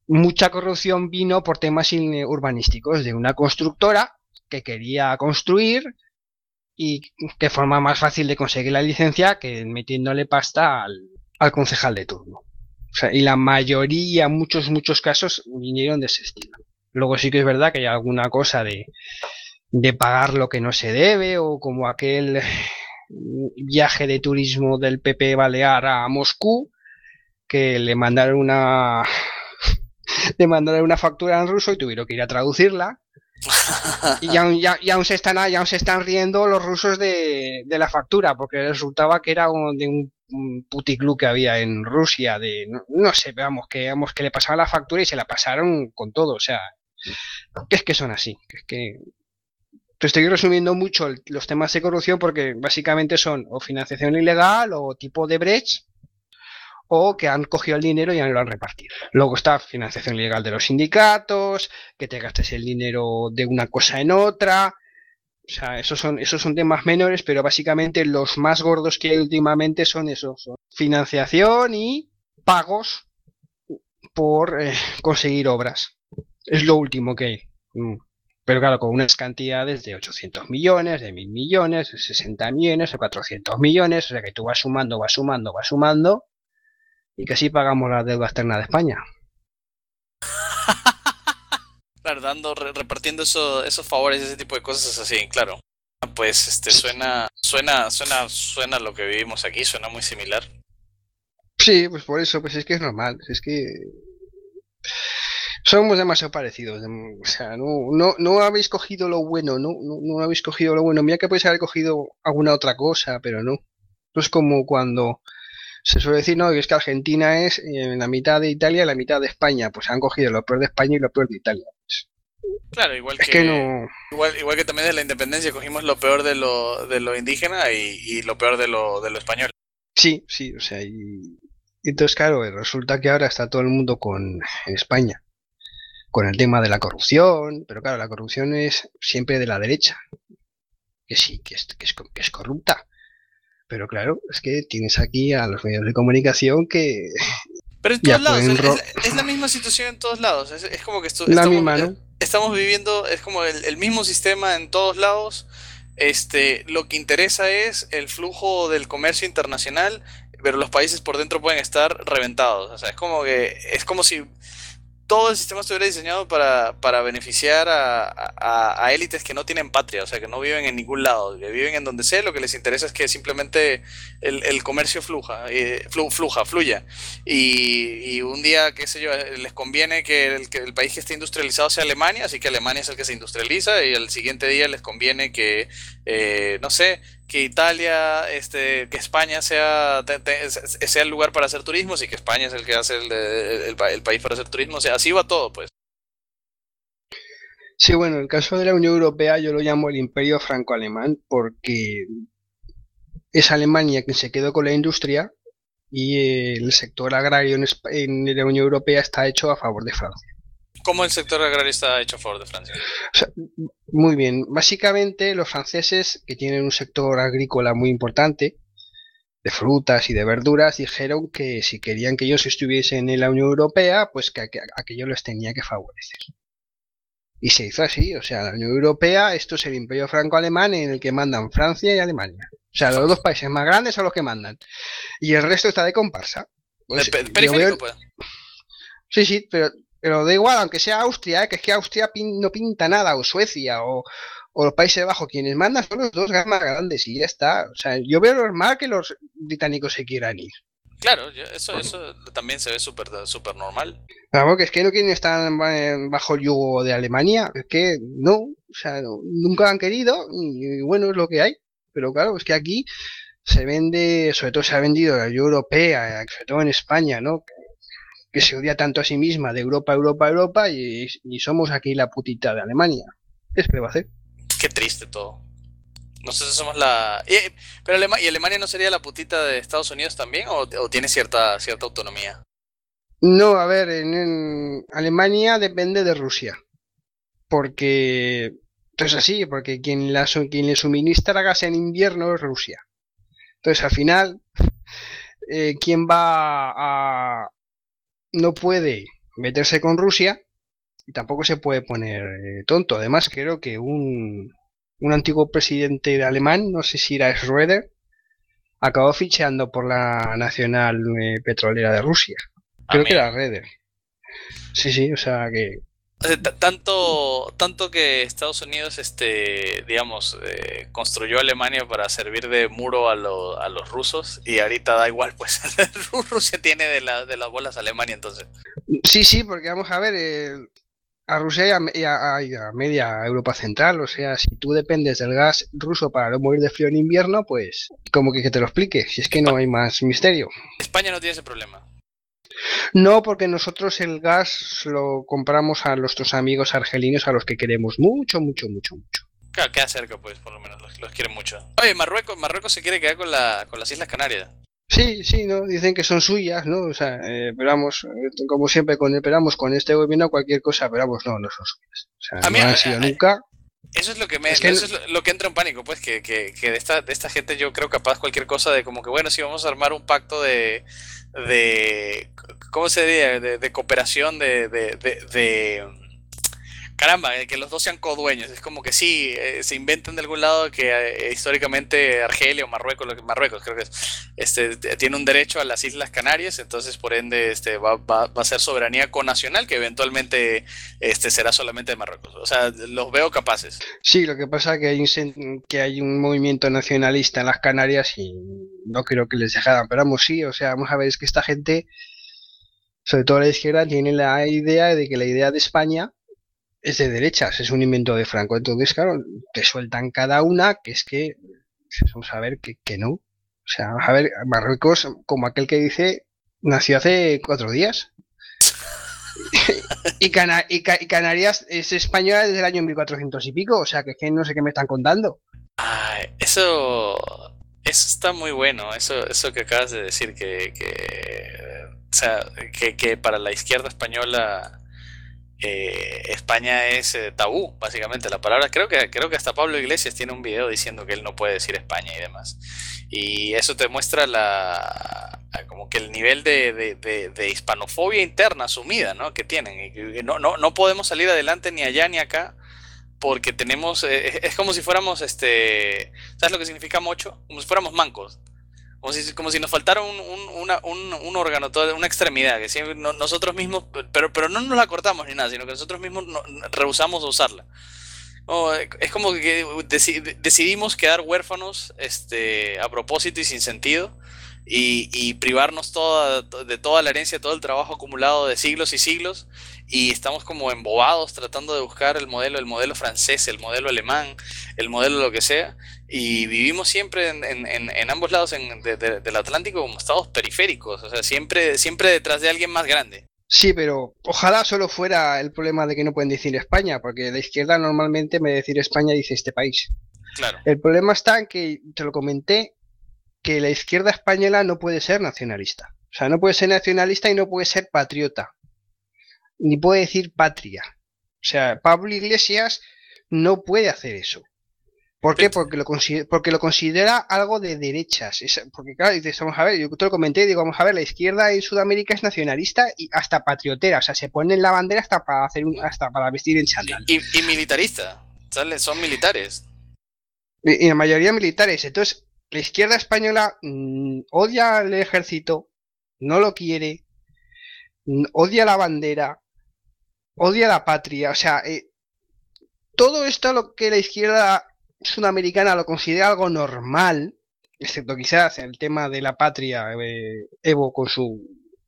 mucha corrupción vino por temas urbanísticos de una constructora que quería construir y de forma más fácil de conseguir la licencia que metiéndole pasta al, al concejal de turno. O sea, y la mayoría, muchos, muchos casos vinieron de ese estilo. Luego sí que es verdad que hay alguna cosa de, de pagar lo que no se debe, o como aquel viaje de turismo del P P Balear a Moscú, que le mandaron una le mandaron una factura en ruso y tuvieron que ir a traducirla. Y aún, ya, y aún se están y aún se están riendo los rusos de, de la factura, porque resultaba que era un, de un, un puticlub que había en Rusia, de no, no sé, vamos, que vamos, que le pasaban la factura y se la pasaron con todo, o sea, que es que son así, que es que te estoy resumiendo mucho el, los temas de corrupción, porque básicamente son o financiación ilegal o tipo de Brecht, o que han cogido el dinero y lo han repartido. Luego está financiación ilegal de los sindicatos, que te gastes el dinero de una cosa en otra. O sea, esos son, esos son temas menores, pero básicamente los más gordos que hay últimamente son esos. Son financiación y pagos por eh, conseguir obras. Es lo último que hay. Pero claro, con unas cantidades de ochocientos millones, de mil millones, de sesenta millones, de cuatrocientos millones. O sea que tú vas sumando, vas sumando, vas sumando. Y que así pagamos la deuda externa de España. Claro, dando, re, repartiendo eso, esos favores, ese tipo de cosas así, claro. Pues este suena, suena, suena, suena lo que vivimos aquí, suena muy similar. Sí, pues por eso, pues es que es normal, es que somos demasiado parecidos. O sea, no, no, no habéis cogido lo bueno, no, no, no habéis cogido lo bueno. Mira que podéis haber cogido alguna otra cosa, pero no. No es como cuando se suele decir, no, que es que Argentina es eh, la mitad de Italia y la mitad de España. Pues han cogido lo peor de España y lo peor de Italia. Pues, claro, igual es que, que no... igual, igual que también de la independencia cogimos lo peor de lo, de lo indígena y, y lo peor de lo, de lo español. Sí, sí, o sea, y, y entonces claro, resulta que ahora está todo el mundo con en España con el tema de la corrupción, pero claro, la corrupción es siempre de la derecha, que sí, que es, que es, que es corrupta. Pero claro, es que tienes aquí a los medios de comunicación que... Pero en todos lados, es, es la misma situación en todos lados. Es, es como que esto, la estamos, misma, ¿no? estamos viviendo, es como el, el mismo sistema en todos lados. Este, lo que interesa es el flujo del comercio internacional, pero los países por dentro pueden estar reventados. O sea, es como que es como si todo el sistema estuviera diseñado para, para beneficiar a, a, a élites que no tienen patria, o sea, que no viven en ningún lado, que viven en donde sea. Lo que les interesa es que simplemente el, el comercio fluja, eh, flu, fluja, fluya. Y, y un día, qué sé yo, les conviene que el, que el país que esté industrializado sea Alemania, así que Alemania es el que se industrializa, y el siguiente día les conviene que, eh, no sé, que Italia, este, que España sea, te, te, sea el lugar para hacer turismo, y que España es el que hace el, el, el, el país para hacer turismo. O sea, así va todo, pues. Sí, bueno, el caso de la Unión Europea yo lo llamo el imperio franco-alemán, porque es Alemania quien se quedó con la industria y el sector agrario en, en la Unión Europea está hecho a favor de Francia. ¿Cómo el sector agrario está hecho a favor de Francia? O sea, muy bien. Básicamente los franceses, que tienen un sector agrícola muy importante, de frutas y de verduras, dijeron que si querían que ellos estuviesen en la Unión Europea, pues que aquello les tenía que favorecer. Y se hizo así, o sea, la Unión Europea, esto es el imperio franco-alemán en el que mandan Francia y Alemania. O sea, los dos países más grandes son los que mandan. Y el resto está de comparsa. Pues, ¿El periférico, pues? Sí, sí, pero... Pero da igual, aunque sea Austria, ¿eh? Que es que Austria pin, no pinta nada, o Suecia, o, o los Países Bajos, quienes mandan son los dos más grandes y ya está. O sea, yo veo normal que los británicos se quieran ir. Claro, eso, eso también se ve súper super normal. Claro, que es que no quieren estar bajo el yugo de Alemania, es que no, o sea, no, nunca han querido, y, y bueno, es lo que hay. Pero claro, es que aquí se vende, sobre todo se ha vendido la Unión Europea, sobre todo en España, ¿no? Que se odia tanto a sí misma de Europa, Europa, Europa y, y somos aquí la putita de Alemania. ¿Qué se le va a hacer? Qué triste todo. No sé si somos la... ¿Y, pero Alema... ¿Y Alemania no sería la putita de Estados Unidos también o, o tiene cierta, cierta autonomía? No, a ver, en, en Alemania depende de Rusia. Porque... Entonces así, porque quien, la, quien le suministra gas en invierno es Rusia. Entonces al final, eh, ¿quién va a... no puede meterse con Rusia y tampoco se puede poner eh, tonto. Además, creo que un, un antiguo presidente de alemán, no sé si era Schröder, acabó ficheando por la Nacional eh, Petrolera de Rusia. Creo que era Schröder. Sí, sí, o sea que... O sea, t- tanto, tanto que Estados Unidos, este, digamos, eh, construyó Alemania para servir de muro a, lo, a los rusos y ahorita da igual, pues Rusia tiene de, la, de las bolas a Alemania, entonces. Sí, sí, porque vamos a ver, eh, a Rusia y a, y, a, y a media Europa Central, o sea, si tú dependes del gas ruso para no morir de frío en invierno, pues como que, que te lo explique, si es que no hay más misterio. España no tiene ese problema. No, porque nosotros el gas lo compramos a nuestros amigos argelinos a los que queremos mucho, mucho, mucho, mucho. Claro, queda cerca, pues, por lo menos, los, los quieren mucho. Oye, Marruecos, Marruecos se quiere quedar con, la, con las Islas Canarias. Sí, sí, ¿no? Dicen que son suyas, ¿no? O sea, eh, pero vamos, eh, como siempre, con, esperamos con este gobierno cualquier cosa, pero vamos, no, no son suyas. O sea, A mí, no a- han sido a- nunca. Eso es lo que me, Es que eso es lo, lo que entra en pánico, pues, que, que, que de esta, de esta gente yo creo capaz cualquier cosa de como que bueno, sí vamos a armar un pacto de, de ¿cómo se diría? De, de cooperación, de, de, de, de- caramba, eh, que los dos sean codueños. Es como que sí, eh, se inventan de algún lado que eh, históricamente Argelia o Marruecos, lo que- Marruecos creo que es, este, t- tiene un derecho a las Islas Canarias, entonces por ende este, va, va, va a ser soberanía conacional que eventualmente este, será solamente de Marruecos. O sea, los veo capaces. Sí, lo que pasa es que hay, un, sen- que hay un movimiento nacionalista en las Canarias y no creo que les dejaran, pero vamos, sí, o sea, vamos a ver, es que esta gente, sobre todo la izquierda, tiene la idea de que la idea de España es de derechas, es un invento de Franco. Entonces, claro, te sueltan cada una, que es que, vamos a ver, que, que no. O sea, vamos a ver, Marruecos, como aquel que dice, nació hace cuatro días. y, Cana y, Ca y Canarias es española desde el año mil cuatrocientos y pico, o sea, que es que no sé qué me están contando. Ay, eso, eso está muy bueno, eso, eso que acabas de decir, que, que, o sea, que, que para la izquierda española eh, España es eh, tabú, básicamente la palabra. Creo que, creo que hasta Pablo Iglesias tiene un video diciendo que él no puede decir España y demás. Y eso te muestra la como que el nivel de, de, de, de hispanofobia interna asumida, ¿no? que tienen. Y que no, no, no podemos salir adelante ni allá ni acá porque tenemos, eh, es como si fuéramos, este, ¿sabes lo que significa mocho? Como si fuéramos mancos. Como si, como si nos faltara un, un, una, un, un órgano, toda una extremidad, que siempre no, nosotros mismos, pero, pero no nos la cortamos ni nada, sino que nosotros mismos no, rehusamos usarla. No, es como que deci decidimos quedar huérfanos este, a propósito y sin sentido y, y privarnos toda, de toda la herencia, todo el trabajo acumulado de siglos y siglos y estamos como embobados tratando de buscar el modelo, el modelo francés, el modelo alemán, el modelo lo que sea y vivimos siempre en, en, en, en ambos lados en, de, de, del Atlántico como estados periféricos, o sea, siempre, siempre detrás de alguien más grande. Sí, pero ojalá solo fuera el problema de que no pueden decir España, porque la izquierda normalmente en vez de decir España dice este país. Claro. El problema está en que, te lo comenté, que la izquierda española no puede ser nacionalista. O sea, no puede ser nacionalista y no puede ser patriota. Ni puede decir patria. O sea, Pablo Iglesias no puede hacer eso. ¿Por qué? Porque lo, porque lo considera algo de derechas. Es, porque claro, dices, vamos a ver, yo te lo comenté, digo, vamos a ver, la izquierda en Sudamérica es nacionalista y hasta patriotera, o sea, se ponen la bandera hasta para hacer un, hasta para vestir en chándal. Y, y militarista, ¿sale? Son militares. Y, y la mayoría militares. Entonces, la izquierda española mmm, odia al ejército, no lo quiere, mmm, odia la bandera, odia la patria, o sea, eh, todo esto lo que la izquierda sudamericana lo considera algo normal, excepto quizás el tema de la patria, eh, Evo con su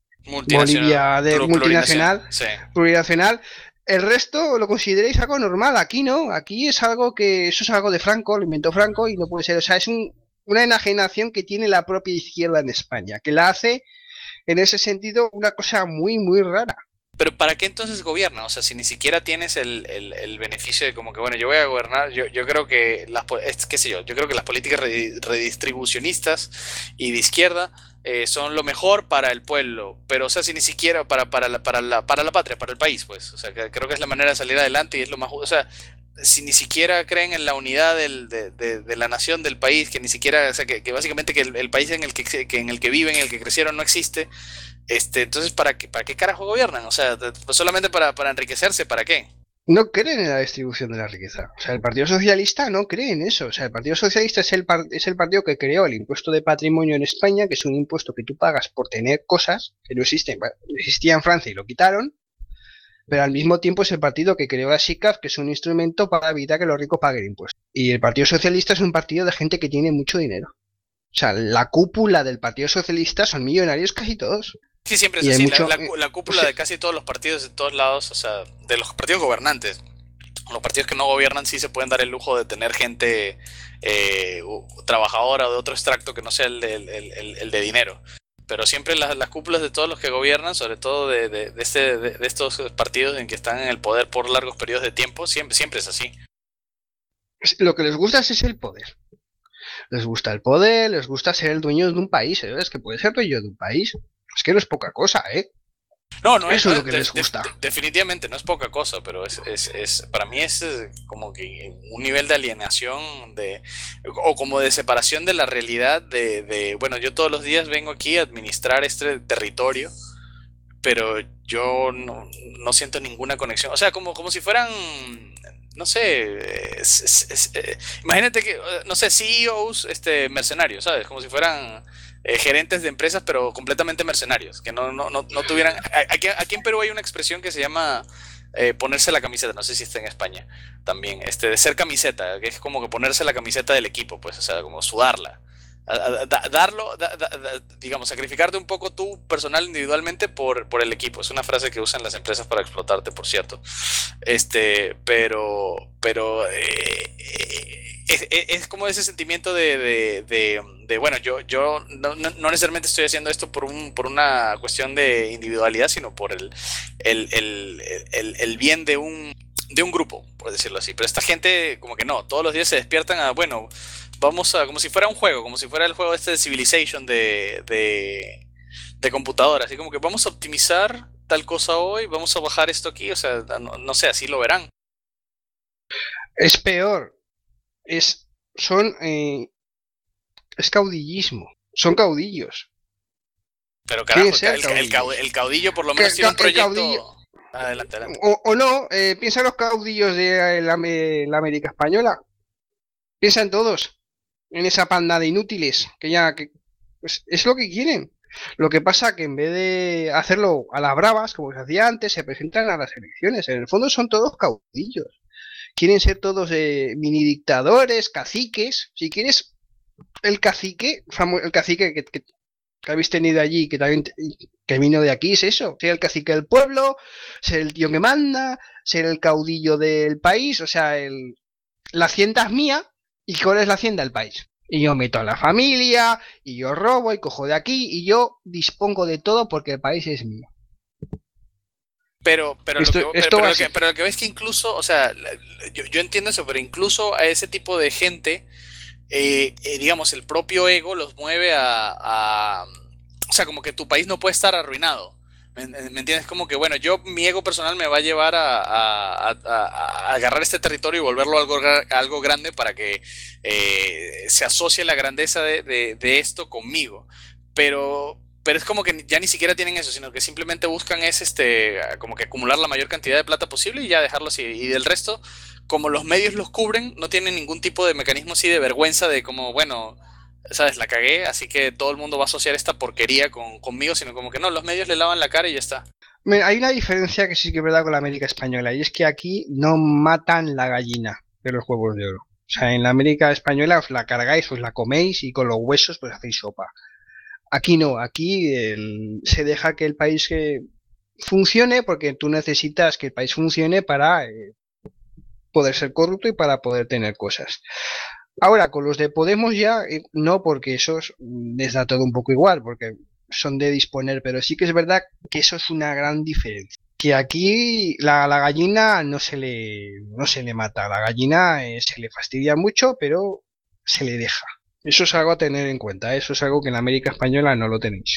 Bolivia de multinacional, sí. plurinacional, el resto lo consideráis algo normal. Aquí no, aquí es algo que, eso es algo de Franco, lo inventó Franco y no puede ser, o sea, es un, una enajenación que tiene la propia izquierda en España, que la hace en ese sentido una cosa muy, muy rara. Pero ¿para qué entonces gobierna? O sea, si ni siquiera tienes el, el, el beneficio de como que, bueno, yo voy a gobernar, yo, yo creo que las, es, qué sé yo, yo creo que las políticas redistribucionistas y de izquierda eh, son lo mejor para el pueblo, pero o sea, si ni siquiera para, para, la, para, la, para la patria, para el país, pues, o sea, que creo que es la manera de salir adelante y es lo más, o sea, si ni siquiera creen en la unidad del, de, de, de la nación, del país, que ni siquiera, o sea, que, que básicamente que el, el país en el que, que en el que viven, en el que crecieron no existe, este, entonces ¿para qué, para qué carajo gobiernan? O sea, pues solamente para, para enriquecerse, ¿para qué? No creen en la distribución de la riqueza. O sea, el Partido Socialista no cree en eso. O sea, el Partido Socialista es el, par es el partido que creó el impuesto de patrimonio en España, que es un impuesto que tú pagas por tener cosas que no existen. Bueno, existía en Francia y lo quitaron, pero al mismo tiempo es el partido que creó la SICAF, que es un instrumento para evitar que los ricos paguen impuestos. Y el Partido Socialista es un partido de gente que tiene mucho dinero. O sea, la cúpula del Partido Socialista son millonarios casi todos. Sí, siempre es así, mucho, la, la, la cúpula o sea, de casi todos los partidos de todos lados, o sea, de los partidos gobernantes. Los partidos que no gobiernan sí se pueden dar el lujo de tener gente eh, trabajadora o de otro extracto que no sea el de, el, el, el de dinero. Pero siempre las, las cúpulas de todos los que gobiernan, sobre todo de, de, de, este, de, de estos partidos en que están en el poder por largos periodos de tiempo, siempre, siempre es así. Lo que les gusta es el poder. Les gusta el poder, les gusta ser el dueño de un país. ¿eh? Es que puede ser dueño de un país. Es que no es poca cosa, ¿eh? No, no Eso es, es lo que de, les gusta. De, de, definitivamente no es poca cosa, pero es, es, es para mí es como que un nivel de alienación de o como de separación de la realidad de, de bueno, yo todos los días vengo aquí a administrar este territorio, pero yo no, no siento ninguna conexión. O sea, como, como si fueran, no sé, es, es, es, eh, imagínate que, no sé, C E Os este, mercenarios, ¿sabes? Como si fueran eh, gerentes de empresas, pero completamente mercenarios, que no, no, no, no tuvieran... Aquí, aquí en Perú hay una expresión que se llama eh, ponerse la camiseta, no sé si está en España también, este, de ser camiseta, que es como que ponerse la camiseta del equipo, pues, o sea, como sudarla. A, a, a, darlo, da, da, da, digamos, sacrificarte un poco tú personal individualmente por, por el equipo. Es una frase que usan las empresas para explotarte, por cierto. Este, pero, pero eh, es, es, es como ese sentimiento de, de, de, de bueno, yo, yo no, no, no necesariamente estoy haciendo esto por un, por una cuestión de individualidad, sino por el, el, el, el, el bien de un, de un grupo, por decirlo así. Pero esta gente, como que no, todos los días se despiertan a, bueno, vamos a, como si fuera un juego, como si fuera el juego este de Civilization de, de, de computadora, así como que vamos a optimizar tal cosa hoy, vamos a bajar esto aquí, o sea, no, no sé, así lo verán. Es peor, es, son, eh, es caudillismo, son caudillos. Pero carajo, el, el, el, el caudillo por lo menos tiene un proyecto... Adelante, adelante. O, o no, eh, piensa en los caudillos de la, la América Española, piensa en todos. En esa panda de inútiles, que ya que, pues, es lo que quieren. Lo que pasa que en vez de hacerlo a las bravas, como se hacía antes, se presentan a las elecciones. En el fondo son todos caudillos. Quieren ser todos eh, mini dictadores, caciques. Si quieres el cacique, el cacique que, que, que habéis tenido allí, que también que vino de aquí, es eso. Ser el cacique del pueblo, ser el tío que manda, ser el caudillo del país. O sea, el, la hacienda es mía. ¿Y cuál es la hacienda del país? Y yo meto a la familia, y yo robo, y cojo de aquí, y yo dispongo de todo porque el país es mío. Pero, pero, esto, lo, que, pero, pero, lo, que, pero lo que ves que incluso, o sea, yo, yo entiendo eso, pero incluso a ese tipo de gente, eh, eh, digamos, el propio ego los mueve a, a... O sea, como que tu país no puede estar arruinado. ¿Me, ¿Me entiendes? Como que, bueno, yo, mi ego personal me va a llevar a, a, a, a agarrar este territorio y volverlo algo, algo grande para que eh, se asocie la grandeza de, de, de esto conmigo. Pero, pero es como que ya ni siquiera tienen eso, sino que simplemente buscan es este como que acumular la mayor cantidad de plata posible y ya dejarlo así. Y del resto, como los medios los cubren, no tienen ningún tipo de mecanismo así de vergüenza de como, bueno... ¿Sabes? La cagué, así que todo el mundo va a asociar esta porquería con, conmigo, sino como que no, los medios le lavan la cara y ya está. Hay una diferencia que sí que es verdad con la América Española, y es que aquí no matan la gallina de los huevos de oro. O sea, en la América Española os la cargáis, os la coméis y con los huesos pues hacéis sopa. Aquí no, aquí el, se deja que el país que funcione porque tú necesitas que el país funcione para eh, poder ser corrupto y para poder tener cosas. Ahora, con los de Podemos ya, eh, no, porque esos les da todo un poco igual, porque son de disponer, pero sí que es verdad que eso es una gran diferencia. Que aquí la, la gallina no se le no se le mata, la gallina eh, se le fastidia mucho, pero se le deja. Eso es algo a tener en cuenta, eso es algo que en la América Española no lo tenéis.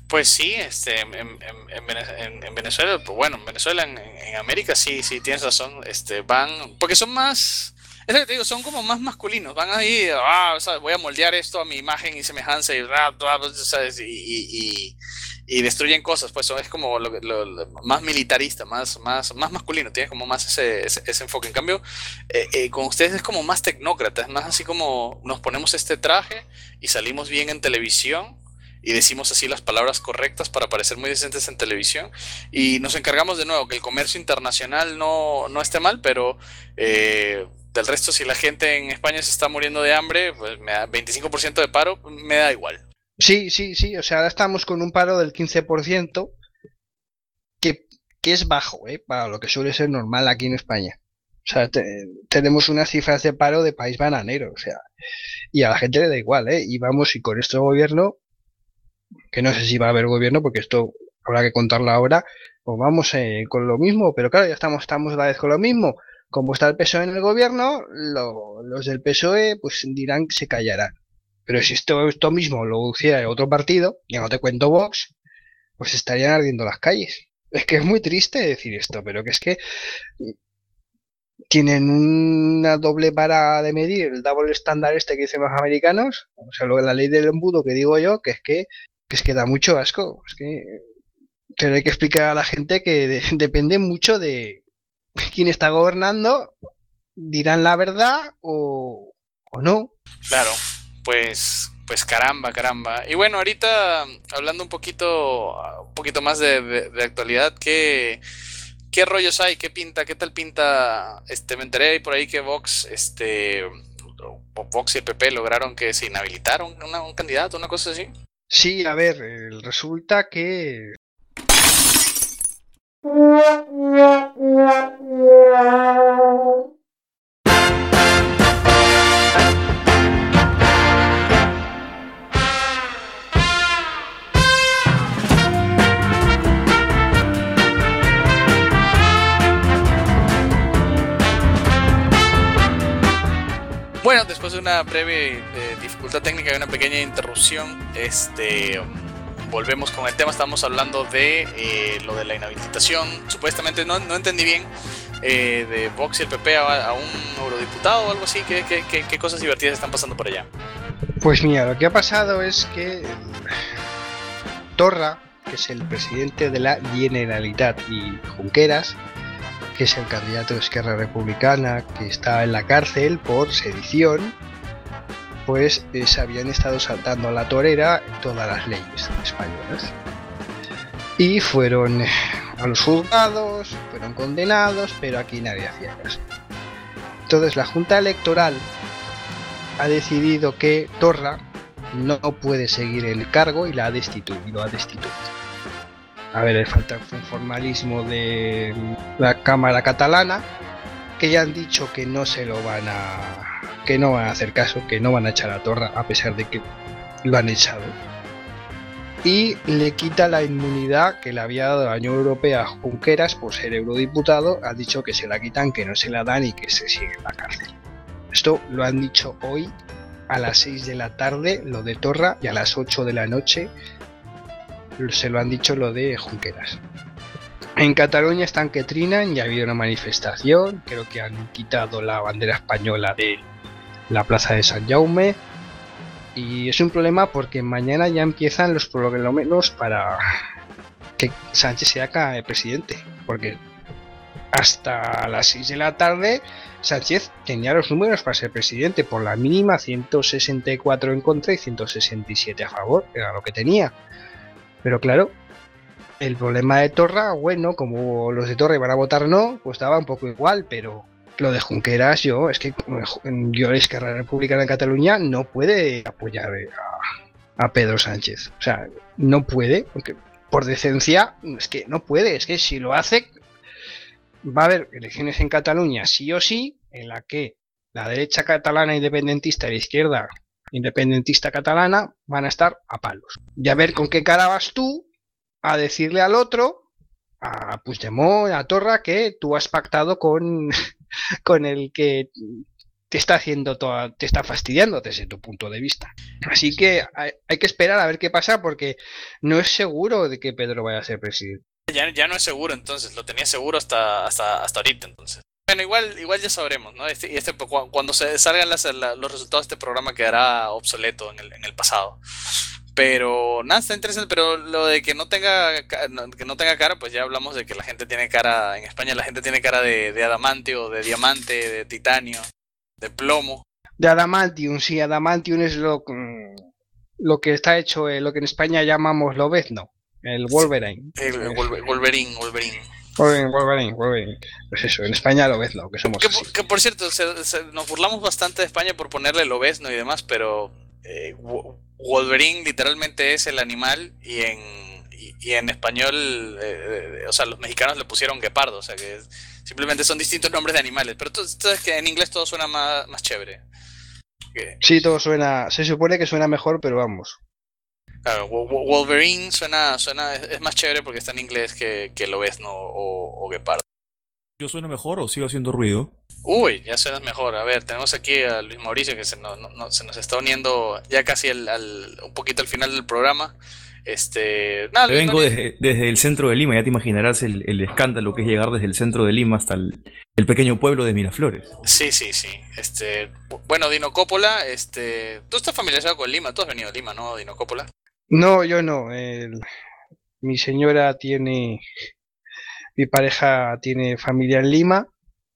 Pues sí, este, en, en, en, en Venezuela, pues bueno, en Venezuela, en, en América sí, sí tienes razón, este, van, porque son más, es lo que te digo, son como más masculinos, van ahí, ah, o sea, voy a moldear esto a mi imagen y semejanza y, ¿sabes? y, y, y, y destruyen cosas, pues es como lo, lo, lo más militarista, más, más, más masculino, tiene como más ese, ese, ese enfoque. En cambio, eh, eh, con ustedes es como más tecnócrata, es más así como nos ponemos este traje y salimos bien en televisión y decimos así las palabras correctas para parecer muy decentes en televisión y nos encargamos de nuevo que el comercio internacional no, no esté mal, pero eh, del resto, si la gente en España se está muriendo de hambre, pues me da veinticinco por ciento de paro, me da igual. Sí, sí, sí, o sea, ahora estamos con un paro del quince por ciento que, que es bajo, ¿eh? Para lo que suele ser normal aquí en España. O sea, te, tenemos unas cifras de paro de país bananero, o sea, y a la gente le da igual, ¿eh? Y vamos, y con este gobierno, que no sé si va a haber gobierno, porque esto habrá que contarlo ahora, pues vamos eh, con lo mismo, pero claro, ya estamos, estamos otra vez con lo mismo. Como está el P S O E en el gobierno, lo, los del P S O E pues dirán que se callarán. Pero si esto, esto mismo lo hiciera otro partido, ya no te cuento Vox, pues estarían ardiendo las calles. Es que es muy triste decir esto, pero que es que tienen una doble vara de medir, el double estándar este que dicen los americanos, o sea, lo, la ley del embudo que digo yo, que es que, que es que da mucho asco. Es que pero hay que explicar a la gente que de, depende mucho de quién está gobernando, dirán la verdad o, o no. Claro, pues, pues caramba, caramba. Y bueno, ahorita hablando un poquito, un poquito más de, de, de actualidad, ¿qué, qué rollos hay? ¿Qué pinta? ¿Qué tal pinta? Este, me enteré por ahí que Vox, este, Vox y el P P lograron que se inhabilitaron una, un candidato, una cosa así. Sí, a ver, resulta que bueno, después de una breve eh, dificultad técnica y una pequeña interrupción, este, volvemos con el tema. Estamos hablando de eh, lo de la inhabilitación, supuestamente, no, no entendí bien, eh, de Vox y el P P a, a un eurodiputado o algo así. ¿Qué, qué, qué, qué cosas divertidas están pasando por allá? Pues mira, lo que ha pasado es que Torra, que es el presidente de la Generalitat, y Junqueras, que es el candidato de Esquerra Republicana, que está en la cárcel por sedición, pues eh, se habían estado saltando a la torera todas las leyes españolas. Y fueron a los juzgados, fueron condenados, pero aquí nadie hacía caso. Entonces la Junta Electoral ha decidido que Torra no puede seguir el cargo y la ha destituido, ha destituido. A ver, le falta un formalismo de la Cámara Catalana, que ya han dicho que no se lo van a... que no van a hacer caso, que no van a echar a Torra, a pesar de que lo han echado. Y le quita la inmunidad que le había dado la Unión Europea a Junqueras por ser eurodiputado. Han dicho que se la quitan, que no se la dan y que se sigue en la cárcel. Esto lo han dicho hoy a las seis de la tarde, lo de Torra, y a las ocho de la noche se lo han dicho lo de Junqueras. En Cataluña están que trinan, ya ha habido una manifestación, creo que han quitado la bandera española de la plaza de San Jaume, y es un problema porque mañana ya empiezan los menos para que Sánchez sea presidente, porque hasta las seis de la tarde Sánchez tenía los números para ser presidente, por la mínima ciento sesenta y cuatro en contra y ciento sesenta y siete a favor, era lo que tenía. Pero claro, el problema de Torra, bueno, como los de Torra iban a votar no, pues daba un poco igual, pero lo de Junqueras, yo, es que yo, es que la República de Cataluña no puede apoyar a, a Pedro Sánchez. O sea, no puede, porque por decencia, es que no puede, es que si lo hace, va a haber elecciones en Cataluña sí o sí, en la que la derecha catalana independentista y la izquierda independentista catalana van a estar a palos. Y a ver con qué cara vas tú a decirle al otro, a Puigdemont, a Torra, que tú has pactado con, con el que te está haciendo toda, te está fastidiando desde tu punto de vista. Así que hay, hay que esperar a ver qué pasa, porque no es seguro de que Pedro vaya a ser presidente. Ya, ya no es seguro, entonces, lo tenía seguro hasta hasta hasta ahorita, entonces. Bueno, igual igual ya sabremos, ¿no? Este, y este cuando se salgan las, la, los resultados de este programa quedará obsoleto en el, en el pasado. Pero nada, está interesante, pero lo de que no tenga que no tenga cara, pues ya hablamos de que la gente tiene cara, en España la gente tiene cara de, de adamantio, de diamante, de titanio, de plomo. De adamantium, sí, adamantium es lo, lo que está hecho, eh, lo que en España llamamos lobezno, el Wolverine. Sí, el, el Wolverine, Wolverine. Wolverine, Wolverine, Wolverine. Pues eso, en España lobezno, que somos que, así. que por cierto, se, se, nos burlamos bastante de España por ponerle lobezno y demás, pero eh, Wolverine literalmente es el animal y en y, y en español, eh, o sea, los mexicanos le pusieron guepardo, o sea que simplemente son distintos nombres de animales, pero tú sabes que en inglés todo suena más, más chévere. Que... Sí, todo suena, se supone que suena mejor, pero vamos. Claro, Wolverine suena, suena es más chévere porque está en inglés que, que lobezno o, o guepardo. ¿Yo sueno mejor o sigo haciendo ruido? Uy, ya suenas mejor. A ver, tenemos aquí a Luis Mauricio que se nos, no, se nos está uniendo ya casi al, al, un poquito al final del programa. Este, nada, Luis, vengo no... desde, desde el centro de Lima, ya te imaginarás el, el escándalo que es llegar desde el centro de Lima hasta el, el pequeño pueblo de Miraflores. Sí, sí, sí. Este, bueno, Dino Coppola, este, tú estás familiarizado con Lima, tú has venido a Lima, ¿no, Dino Coppola? No, yo no. El, mi señora tiene, mi pareja tiene familia en Lima,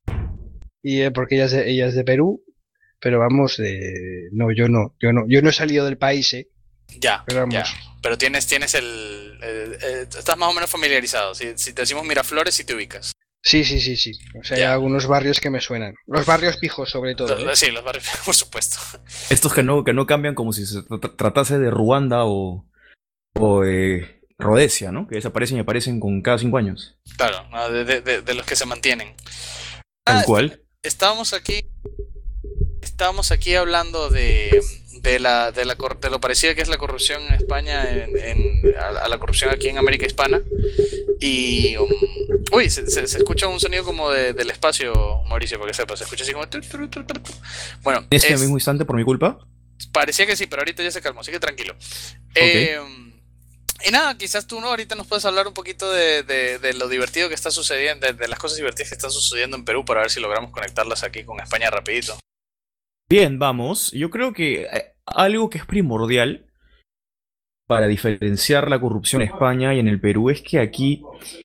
y eh, porque ella es, de, ella es de Perú, pero vamos, de, no, yo no, yo no, yo no he salido del país, eh. Ya, pero vamos. Ya. Pero tienes, tienes el, el, el, estás más o menos familiarizado. Si, si te decimos Miraflores, sí te ubicas. Sí, sí, sí, sí. O sea, ya. Hay algunos barrios que me suenan. Los barrios pijos, sobre todo. Los, ¿eh? Sí, los barrios pijos, por supuesto. Estos que no, que no cambian como si se tratase de Ruanda o, o eh, Rhodesia, ¿no? Que desaparecen y aparecen con cada cinco años. Claro, de, de, de, de los que se mantienen. Tal ah, cual. Estábamos aquí, estábamos aquí hablando de, de, la, de, la, de lo parecida que es la corrupción en España en, en, a, a la corrupción aquí en América Hispana. Y um, uy, se, se, se escucha un sonido como de, del espacio, Mauricio, porque sepas, se escucha así como bueno, ¿en este es, mismo instante por mi culpa? Parecía que sí, pero ahorita ya se calmó, así que tranquilo. Okay. Eh, y nada, quizás tú no ahorita nos puedes hablar un poquito de, de, de lo divertido que está sucediendo, de, de las cosas divertidas que están sucediendo en Perú, para ver si logramos conectarlas aquí con España rapidito. Bien, vamos. Yo creo que algo que es primordial para diferenciar la corrupción en España y en el Perú es que aquí,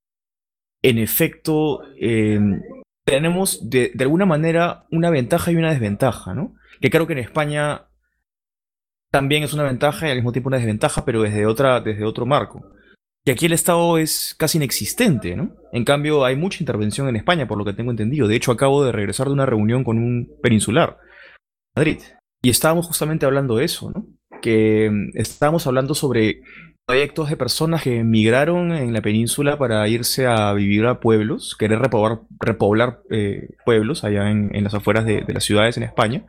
en efecto, eh, tenemos de, de alguna manera una ventaja y una desventaja, ¿no? Que creo que en España también es una ventaja y al mismo tiempo una desventaja, pero desde, otra, desde otro marco. Y aquí el Estado es casi inexistente, ¿no? En cambio, hay mucha intervención en España, por lo que tengo entendido. De hecho, acabo de regresar de una reunión con un peninsular, Madrid, y estábamos justamente hablando de eso, ¿no? Que estábamos hablando sobre proyectos de personas que emigraron en la península para irse a vivir a pueblos, querer repoblar, repoblar eh, pueblos allá en, en las afueras de, de las ciudades en España,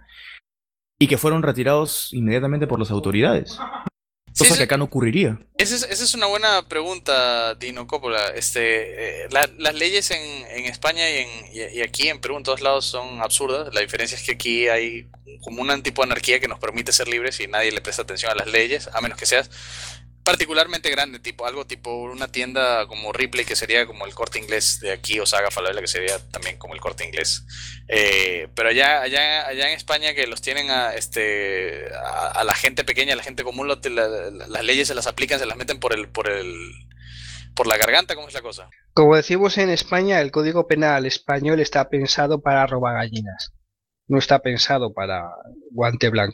y que fueron retirados inmediatamente por las autoridades. Cosa sí, que acá no ocurriría. Esa es, esa es una buena pregunta, Dino Coppola. Este, eh, la, las leyes en, en España y, en, y, y aquí en Perú, en todos lados, son absurdas. La diferencia es que aquí hay como un tipo de anarquía que nos permite ser libres y nadie le presta atención a las leyes, a menos que seas particularmente grande, tipo algo tipo una tienda como Ripley, que sería como el Corte Inglés de aquí, o Saga Falabella, que sería también como el Corte Inglés. Eh, pero allá, allá, allá en España, que los tienen a, este, a, a la gente pequeña, a la gente común, lo, la, la, las leyes se las aplican, se las meten por el, por el, por la garganta. ¿Cómo es la cosa? Como decimos en España, el Código Penal español está pensado para robar gallinas, no está pensado para guante blanco.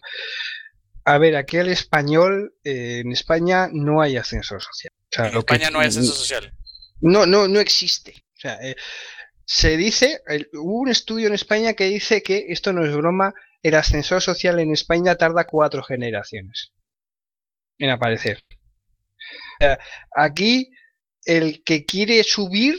A ver, aquí el español, eh, en España no hay ascensor social. O sea, en España que, no hay ascensor social. No, no, no existe. O sea, eh, se dice, el, hubo un estudio en España que dice que, esto no es broma, el ascensor social en España tarda cuatro generaciones en aparecer. O sea, aquí el que quiere subir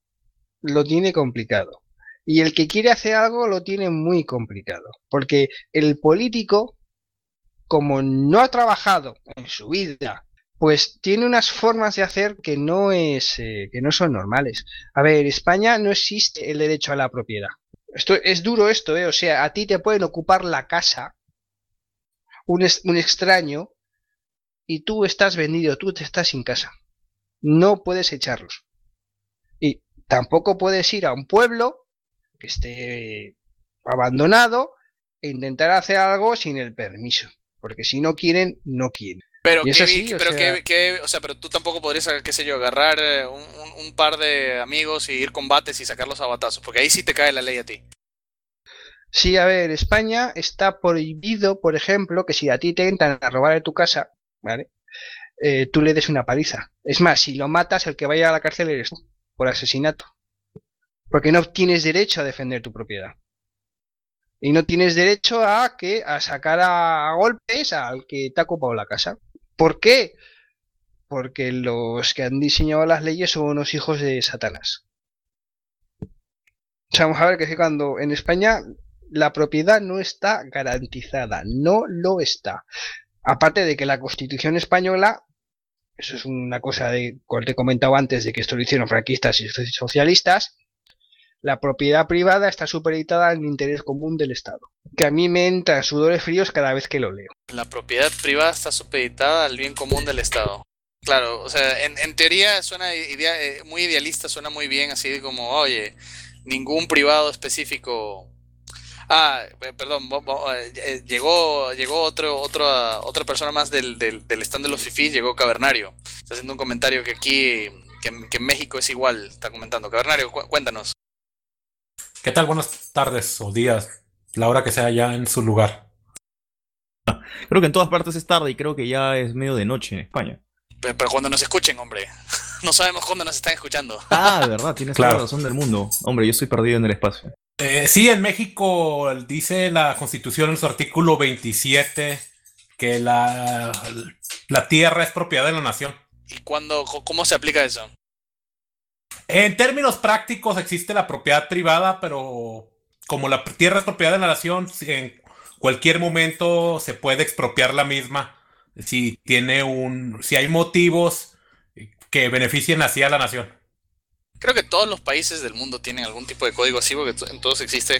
lo tiene complicado. Y el que quiere hacer algo lo tiene muy complicado. Porque el político, como no ha trabajado en su vida, pues tiene unas formas de hacer que no es eh, que no son normales. A ver, en España no existe el derecho a la propiedad. Esto es duro esto, ¿eh? O sea, a ti te pueden ocupar la casa un, es, un extraño y tú estás vendido, tú te estás sin casa. No puedes echarlos. Y tampoco puedes ir a un pueblo que esté abandonado e intentar hacer algo sin el permiso. Porque si no quieren, no quieren. Pero, y que, así, pero o sea... que, que, o sea, pero tú tampoco podrías, qué sé yo, agarrar un, un, un par de amigos y ir combates y sacarlos a batazos, porque ahí sí te cae la ley a ti. Sí, a ver, España está prohibido, por ejemplo, que si a ti te entran a robar en tu casa, ¿vale? Eh, tú le des una paliza. Es más, si lo matas, el que vaya a la cárcel eres tú, por asesinato. Porque no tienes derecho a defender tu propiedad. Y no tienes derecho a que a sacar a golpes al que te ha ocupado la casa. ¿Por qué? Porque los que han diseñado las leyes son unos hijos de Satanás. O sea, vamos a ver que es que cuando en España la propiedad no está garantizada, no lo está. Aparte de que la Constitución española, eso es una cosa de cual te he comentado antes, de que esto lo hicieron franquistas y socialistas, la propiedad privada está supeditada al interés común del Estado. Que a mí me entran sudores fríos cada vez que lo leo. La propiedad privada está supeditada al bien común del Estado. Claro, o sea, en, en teoría suena idea, eh, muy idealista, suena muy bien, así como, oye, ningún privado específico... Ah, perdón, eh, llegó llegó otro, otro, otra persona más del, del, del stand de los fifís, llegó Cavernario. Está haciendo un comentario que aquí, que, que en México es igual, está comentando. Cavernario, cu cuéntanos. ¿Qué tal? Buenas tardes o días, la hora que sea ya en su lugar. Creo que en todas partes es tarde y creo que ya es medio de noche en España. Pero, pero cuando nos escuchen, hombre. No sabemos cuándo nos están escuchando. Ah, de verdad, tienes claro. Toda la razón del mundo. Hombre, yo estoy perdido en el espacio. Eh, sí, en México dice la Constitución en su artículo veintisiete que la, la tierra es propiedad de la nación. ¿Y cuándo, cómo se aplica eso? En términos prácticos existe la propiedad privada, pero como la tierra es propiedad de la nación, en cualquier momento se puede expropiar la misma si tiene un, si hay motivos que beneficien así a la nación. Creo que todos los países del mundo tienen algún tipo de código así, porque en todos existe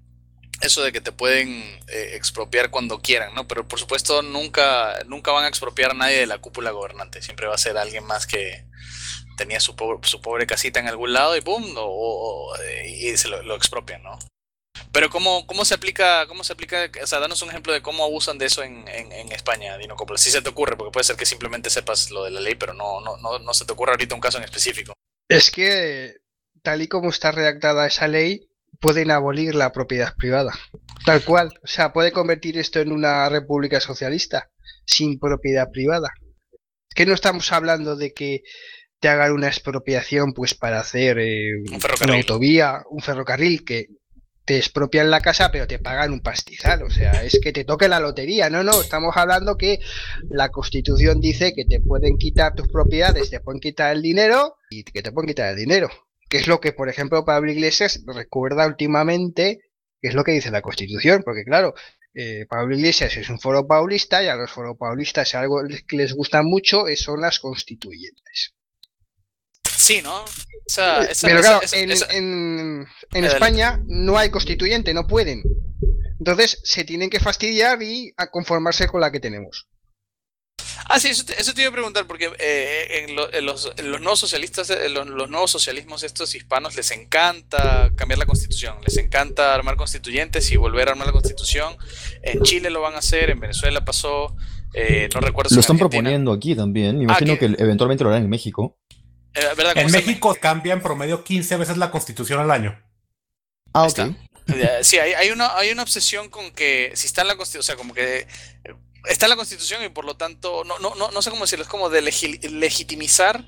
eso de que te pueden eh, expropiar cuando quieran, ¿no? Pero por supuesto nunca, nunca van a expropiar a nadie de la cúpula gobernante. Siempre va a ser alguien más que tenía su pobre, su pobre casita en algún lado y ¡pum! O, o, y se lo, lo expropian, ¿no? Pero ¿cómo, cómo se aplica, cómo se aplica? O sea, danos un ejemplo de cómo abusan de eso en, en, en España, Dino Coppola. Si se te ocurre, porque puede ser que simplemente sepas lo de la ley, pero no, no, no, no se te ocurre ahorita un caso en específico. Es que, tal y como está redactada esa ley, pueden abolir la propiedad privada. Tal cual. O sea, puede convertir esto en una república socialista, sin propiedad privada. Es que no estamos hablando de que te hagan una expropiación pues para hacer eh, un una autovía, un ferrocarril, que te expropian la casa pero te pagan un pastizal. O sea, es que te toque la lotería. No, no, estamos hablando que la Constitución dice que te pueden quitar tus propiedades, te pueden quitar el dinero y que te pueden quitar el dinero. Que es lo que, por ejemplo, Pablo Iglesias recuerda últimamente, que es lo que dice la Constitución. Porque claro, eh, Pablo Iglesias es un foro paulista y a los foro paulistas algo que les gusta mucho son las constituyentes. Sí, ¿no? Esa, esa, pero claro, esa, en, esa, en, en España no hay constituyente, no pueden. Entonces se tienen que fastidiar y a conformarse con la que tenemos. Ah, sí, eso te, eso te iba a preguntar, porque eh, en, lo, en, los, en los nuevos socialistas, en los, los nuevos socialismos estos hispanos les encanta cambiar la constitución, les encanta armar constituyentes y volver a armar la constitución. En Chile lo van a hacer, en Venezuela pasó, eh, no recuerdo si lo están en proponiendo aquí también, me imagino ah, que... que eventualmente lo harán en México. Eh, ¿verdad? En México cambia en promedio quince veces la constitución al año. Ah, ok. Sí, hay, hay, una, hay una obsesión con que si está en la constitución, o sea, como que está en la constitución y por lo tanto, no, no, no, no sé cómo decirlo, es como de legi legitimizar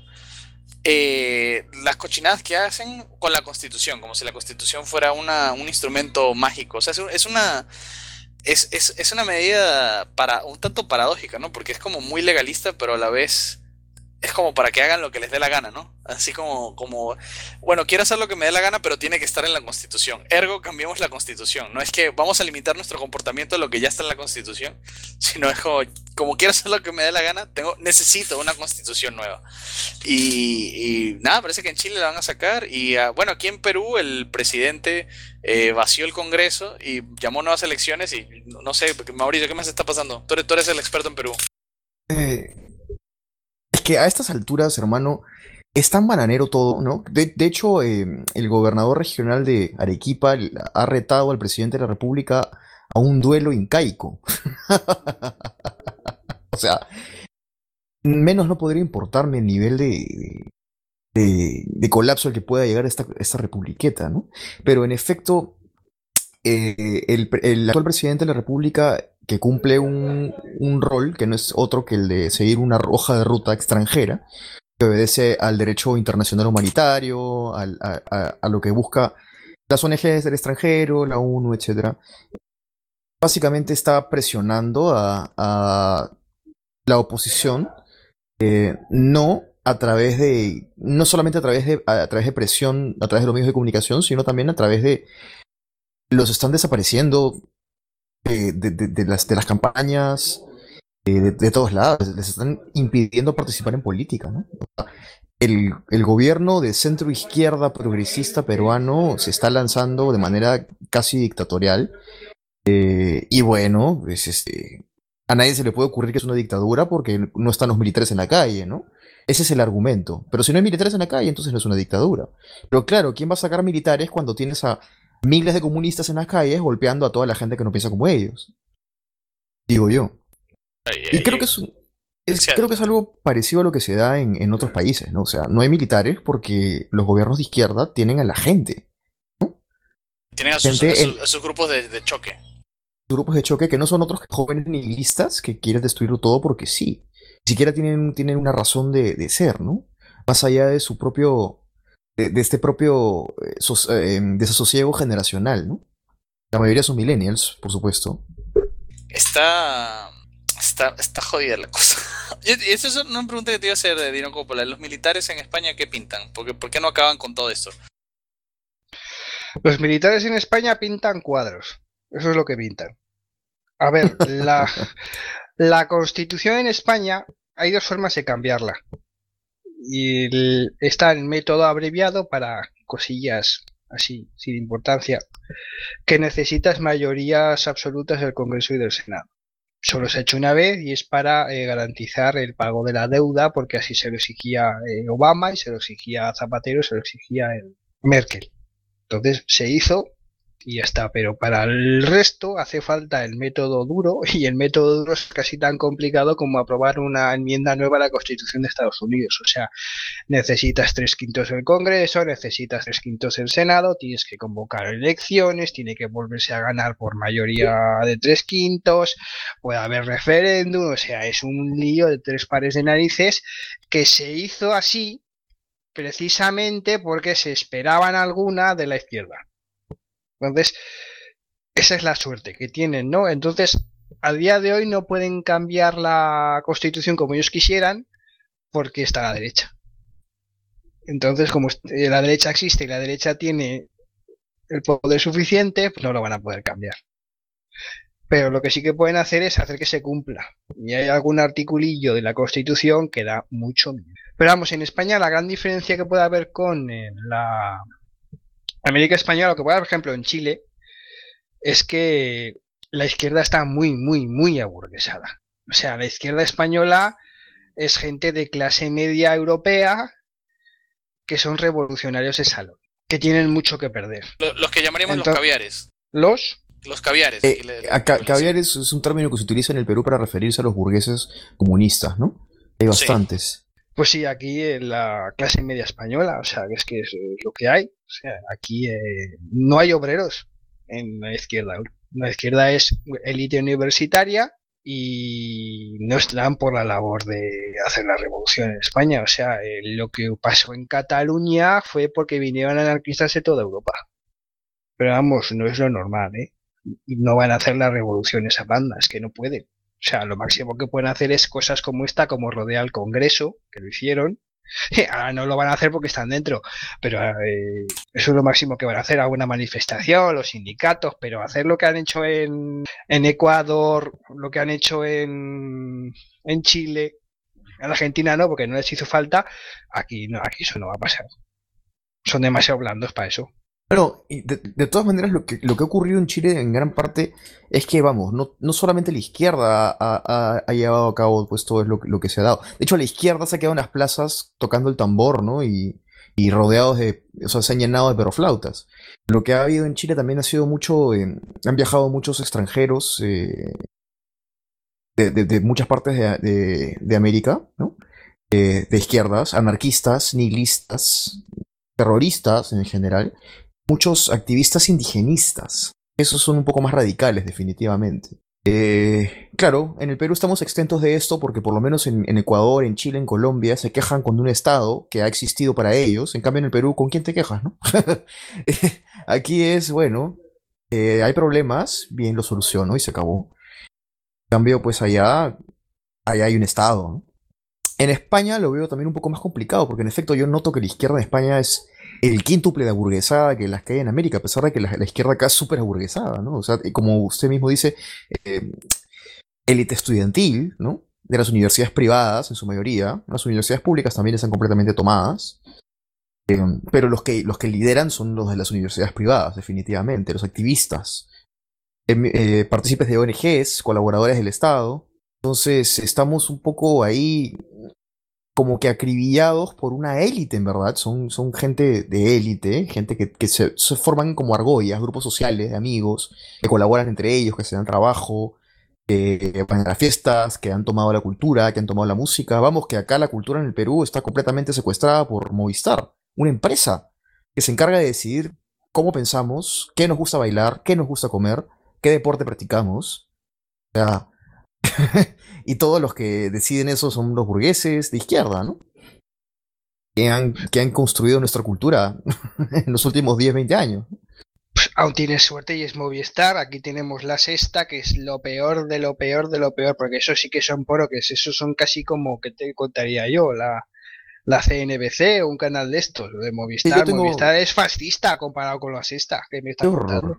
eh, las cochinadas que hacen con la constitución, como si la constitución fuera una, un instrumento mágico. O sea, es, es una... Es, es, es una medida para un tanto paradójica, ¿no? Porque es como muy legalista, pero a la vez es como para que hagan lo que les dé la gana, ¿no? Así como, como, bueno, quiero hacer lo que me dé la gana, pero tiene que estar en la Constitución. Ergo, cambiemos la Constitución. No es que vamos a limitar nuestro comportamiento a lo que ya está en la Constitución, sino es como, como quiero hacer lo que me dé la gana, tengo, necesito una Constitución nueva. Y, y nada, parece que en Chile la van a sacar. Y uh, bueno, aquí en Perú el presidente eh, vació el Congreso y llamó nuevas elecciones. Y no sé, Mauricio, ¿qué más está pasando? Tú eres, tú eres el experto en Perú. Eh, es que a estas alturas, hermano, es tan bananero todo, ¿no? De, de hecho, eh, el gobernador regional de Arequipa ha retado al presidente de la República a un duelo incaico. O sea, menos no podría importarme el nivel de, de, de colapso al que pueda llegar esta, esta republiqueta, ¿no? Pero en efecto, eh, el, el actual presidente de la República, que cumple un, un rol que no es otro que el de seguir una hoja de ruta extranjera, que obedece al derecho internacional humanitario, al, a, a, a lo que busca las O N Ges del extranjero, la ONU, etcétera. Básicamente está presionando a, a la oposición, eh, no a través de, no solamente a través de, a, a través de presión, a través de los medios de comunicación, sino también a través de los están desapareciendo de, de, de, de las, de las campañas. De, de todos lados, les están impidiendo participar en política, ¿no? El, el gobierno de centro izquierda progresista peruano se está lanzando de manera casi dictatorial, eh, y bueno, pues este, a nadie se le puede ocurrir que es una dictadura porque no están los militares en la calle, ¿no? Ese es el argumento. Pero si no hay militares en la calle, entonces no es una dictadura. Pero claro, ¿quién va a sacar militares cuando tienes a miles de comunistas en las calles golpeando a toda la gente que no piensa como ellos? Digo yo. Y creo que es, es, creo que es algo parecido a lo que se da en, en otros países, ¿no? O sea, no hay militares porque los gobiernos de izquierda tienen a la gente, ¿no? Tienen a sus, Gente a en- sus- a sus grupos de, de choque. Grupos de choque que no son otros que jóvenes nihilistas que quieren destruirlo todo porque sí. Ni siquiera tienen, tienen una razón de, de ser, ¿no? Más allá de su propio, de, de este propio eh, sos- eh, desasosiego generacional, ¿no? La mayoría son millennials, por supuesto. Está, está, está jodida la cosa. Y y esa es una pregunta que te iba a hacer, de Dino Coppola. ¿Los militares en España qué pintan? ¿Por qué, por qué no acaban con todo esto? Los militares en España pintan cuadros. Eso es lo que pintan. A ver, la, la Constitución en España hay dos formas de cambiarla. Y el- está el método abreviado para cosillas así, sin importancia, que necesitas mayorías absolutas del Congreso y del Senado. Solo se ha hecho una vez y es para eh, garantizar el pago de la deuda, porque así se lo exigía eh, Obama y se lo exigía Zapatero y se lo exigía el Merkel. Entonces se hizo y ya está, pero para el resto hace falta el método duro, y el método duro es casi tan complicado como aprobar una enmienda nueva a la Constitución de Estados Unidos. O sea, necesitas tres quintos del Congreso, necesitas tres quintos del Senado, tienes que convocar elecciones, tiene que volverse a ganar por mayoría de tres quintos, puede haber referéndum, o sea, es un lío de tres pares de narices que se hizo así precisamente porque se esperaban alguna de la izquierda. Entonces, esa es la suerte que tienen, ¿no? Entonces, a día de hoy no pueden cambiar la Constitución como ellos quisieran porque está a la derecha. Entonces, como la derecha existe y la derecha tiene el poder suficiente, pues no lo van a poder cambiar. Pero lo que sí que pueden hacer es hacer que se cumpla. Y hay algún articulillo de la Constitución que da mucho miedo. Pero vamos, en España la gran diferencia que puede haber con eh, la América Española, lo que puede haber, por ejemplo, en Chile, es que la izquierda está muy, muy, muy aburguesada. O sea, la izquierda española es gente de clase media europea que son revolucionarios de salón, que tienen mucho que perder. Lo- Los que llamaríamos Entonces, los caviares. ¿Los? Los caviares. Eh, Y le- a ca- caviar es, es un término que se utiliza en el Perú para referirse a los burgueses comunistas, ¿no? Hay bastantes. Pues sí, aquí en la clase media española, o sea, que es que es eh, lo que hay. O sea, aquí eh, no hay obreros en la izquierda. La izquierda es élite universitaria y no están por la labor de hacer la revolución en España. O sea, eh, lo que pasó en Cataluña fue porque vinieron anarquistas de toda Europa. Pero vamos, no es lo normal, ¿eh? No van a hacer la revolución esa banda, es que no pueden. O sea, lo máximo que pueden hacer es cosas como esta, como rodear al Congreso, que lo hicieron, Ahora no lo van a hacer porque están dentro, pero eh, eso es lo máximo que van a hacer, alguna manifestación, los sindicatos, pero hacer lo que han hecho en, en Ecuador, lo que han hecho en, en Chile, en Argentina no, porque no les hizo falta, aquí no, aquí eso no va a pasar. Son demasiado blandos para eso. Bueno, y de, de todas maneras lo que, lo que ha ocurrido en Chile en gran parte es que, vamos, no, no solamente la izquierda ha, ha, ha llevado a cabo pues todo lo, lo que se ha dado. De hecho, la izquierda se ha quedado en las plazas tocando el tambor, ¿no? Y, y rodeados de, o sea, se han llenado de perroflautas. Lo que ha habido en Chile también ha sido mucho, eh, han viajado muchos extranjeros eh, de, de, de muchas partes de, de, de América, ¿no? Eh, de izquierdas, anarquistas, nihilistas, terroristas en general. Muchos activistas indigenistas. Esos son un poco más radicales, definitivamente. Eh, claro, en el Perú estamos exentos de esto porque por lo menos en, en Ecuador, en Chile, en Colombia, se quejan con un Estado que ha existido para ellos. En cambio, en el Perú, ¿con quién te quejas, no? Aquí es, bueno, eh, hay problemas, bien, lo soluciono y se acabó. En cambio, pues allá, allá hay un Estado, ¿no? En España lo veo también un poco más complicado porque en efecto yo noto que la izquierda en España es el quíntuple de aburguesada que las que hay en América, a pesar de que la, la izquierda acá es súper aburguesada, ¿no? O sea, como usted mismo dice, eh, élite estudiantil, ¿no? De las universidades privadas, en su mayoría. Las universidades públicas también están completamente tomadas. Eh, pero los que, los que lideran son los de las universidades privadas, definitivamente. Los activistas, eh, eh, partícipes de O N Ges, colaboradores del Estado. Entonces, estamos un poco ahí como que acribillados por una élite, en verdad. Son, son gente de élite, gente que, que se, se forman como argollas, grupos sociales de amigos, que colaboran entre ellos, que se dan trabajo, que van a las fiestas, que han tomado la cultura, que han tomado la música. Vamos, que acá la cultura en el Perú está completamente secuestrada por Movistar, una empresa que se encarga de decidir cómo pensamos, qué nos gusta bailar, qué nos gusta comer, qué deporte practicamos. O sea, y todos los que deciden eso son los burgueses de izquierda, ¿no? Que han, que han construido nuestra cultura en los últimos diez, veinte años. Pues aún tienes suerte y es Movistar. Aquí tenemos La Sexta, que es lo peor de lo peor de lo peor, porque eso sí que son poroques, esos son casi como, que te contaría yo, la, la C N B C o un canal de estos, de Movistar. Sí, tengo... Movistar es fascista comparado con La Sexta, que me está contando.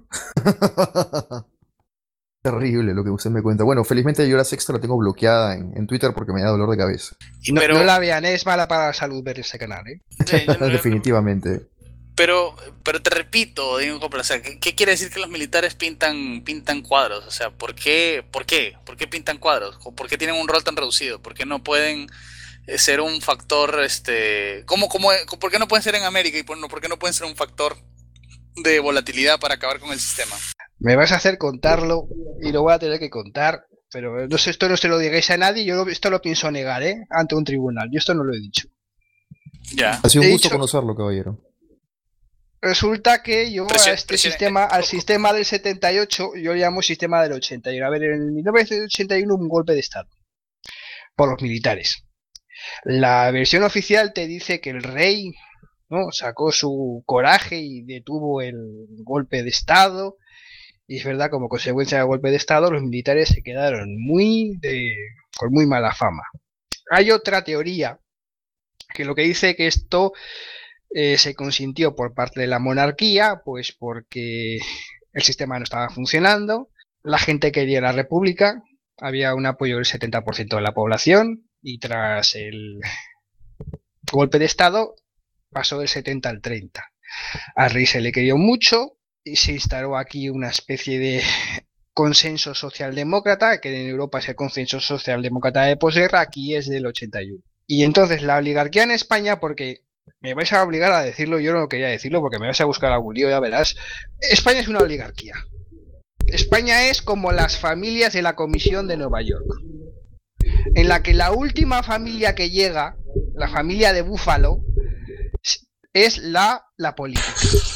Terrible lo que usted me cuenta. Bueno, felizmente yo La Sexta la tengo bloqueada en, en Twitter porque me da dolor de cabeza. No, pero... no la vean, es mala para la salud ver ese canal, ¿eh? Sí, no, definitivamente. Pero, pero te repito, digo, o sea, ¿qué, ¿qué quiere decir que los militares pintan, pintan cuadros? O sea, ¿por qué, por qué, por qué pintan cuadros? ¿Por qué tienen un rol tan reducido? ¿Por qué no pueden ser un factor, este, cómo, cómo, por qué no pueden ser en América y por, por qué no pueden ser un factor de volatilidad para acabar con el sistema? Me vas a hacer contarlo y lo voy a tener que contar, pero no sé, esto no se lo digáis a nadie, yo esto lo pienso negar, ¿eh? Ante un tribunal, yo esto no lo he dicho. Ya. Ha sido un He gusto dicho, conocerlo, caballero. Resulta que yo Presión, a este presión, sistema, eh, al sistema del setenta y ocho, yo le llamo sistema del ochenta, y a ver, en mil novecientos ochenta y uno un golpe de estado por los militares. La versión oficial te dice que el rey, ¿no?, sacó su coraje y detuvo el golpe de estado. Y es verdad, como consecuencia del golpe de estado, los militares se quedaron muy de, con muy mala fama. Hay otra teoría que lo que dice que esto eh, se consintió por parte de la monarquía, pues porque el sistema no estaba funcionando, la gente quería la república, había un apoyo del setenta por ciento de la población y tras el golpe de estado pasó del setenta al treinta. Al rey se le querió mucho y se instaló aquí una especie de consenso socialdemócrata, que en Europa es el consenso socialdemócrata de posguerra, aquí es del ochenta y uno. Y entonces la oligarquía en España, porque me vais a obligar a decirlo, yo no quería decirlo porque me vais a buscar algún lío, ya verás, España es una oligarquía. España es como las familias de la Comisión de Nueva York, en la que la última familia que llega, la familia de Búfalo, es la, la política.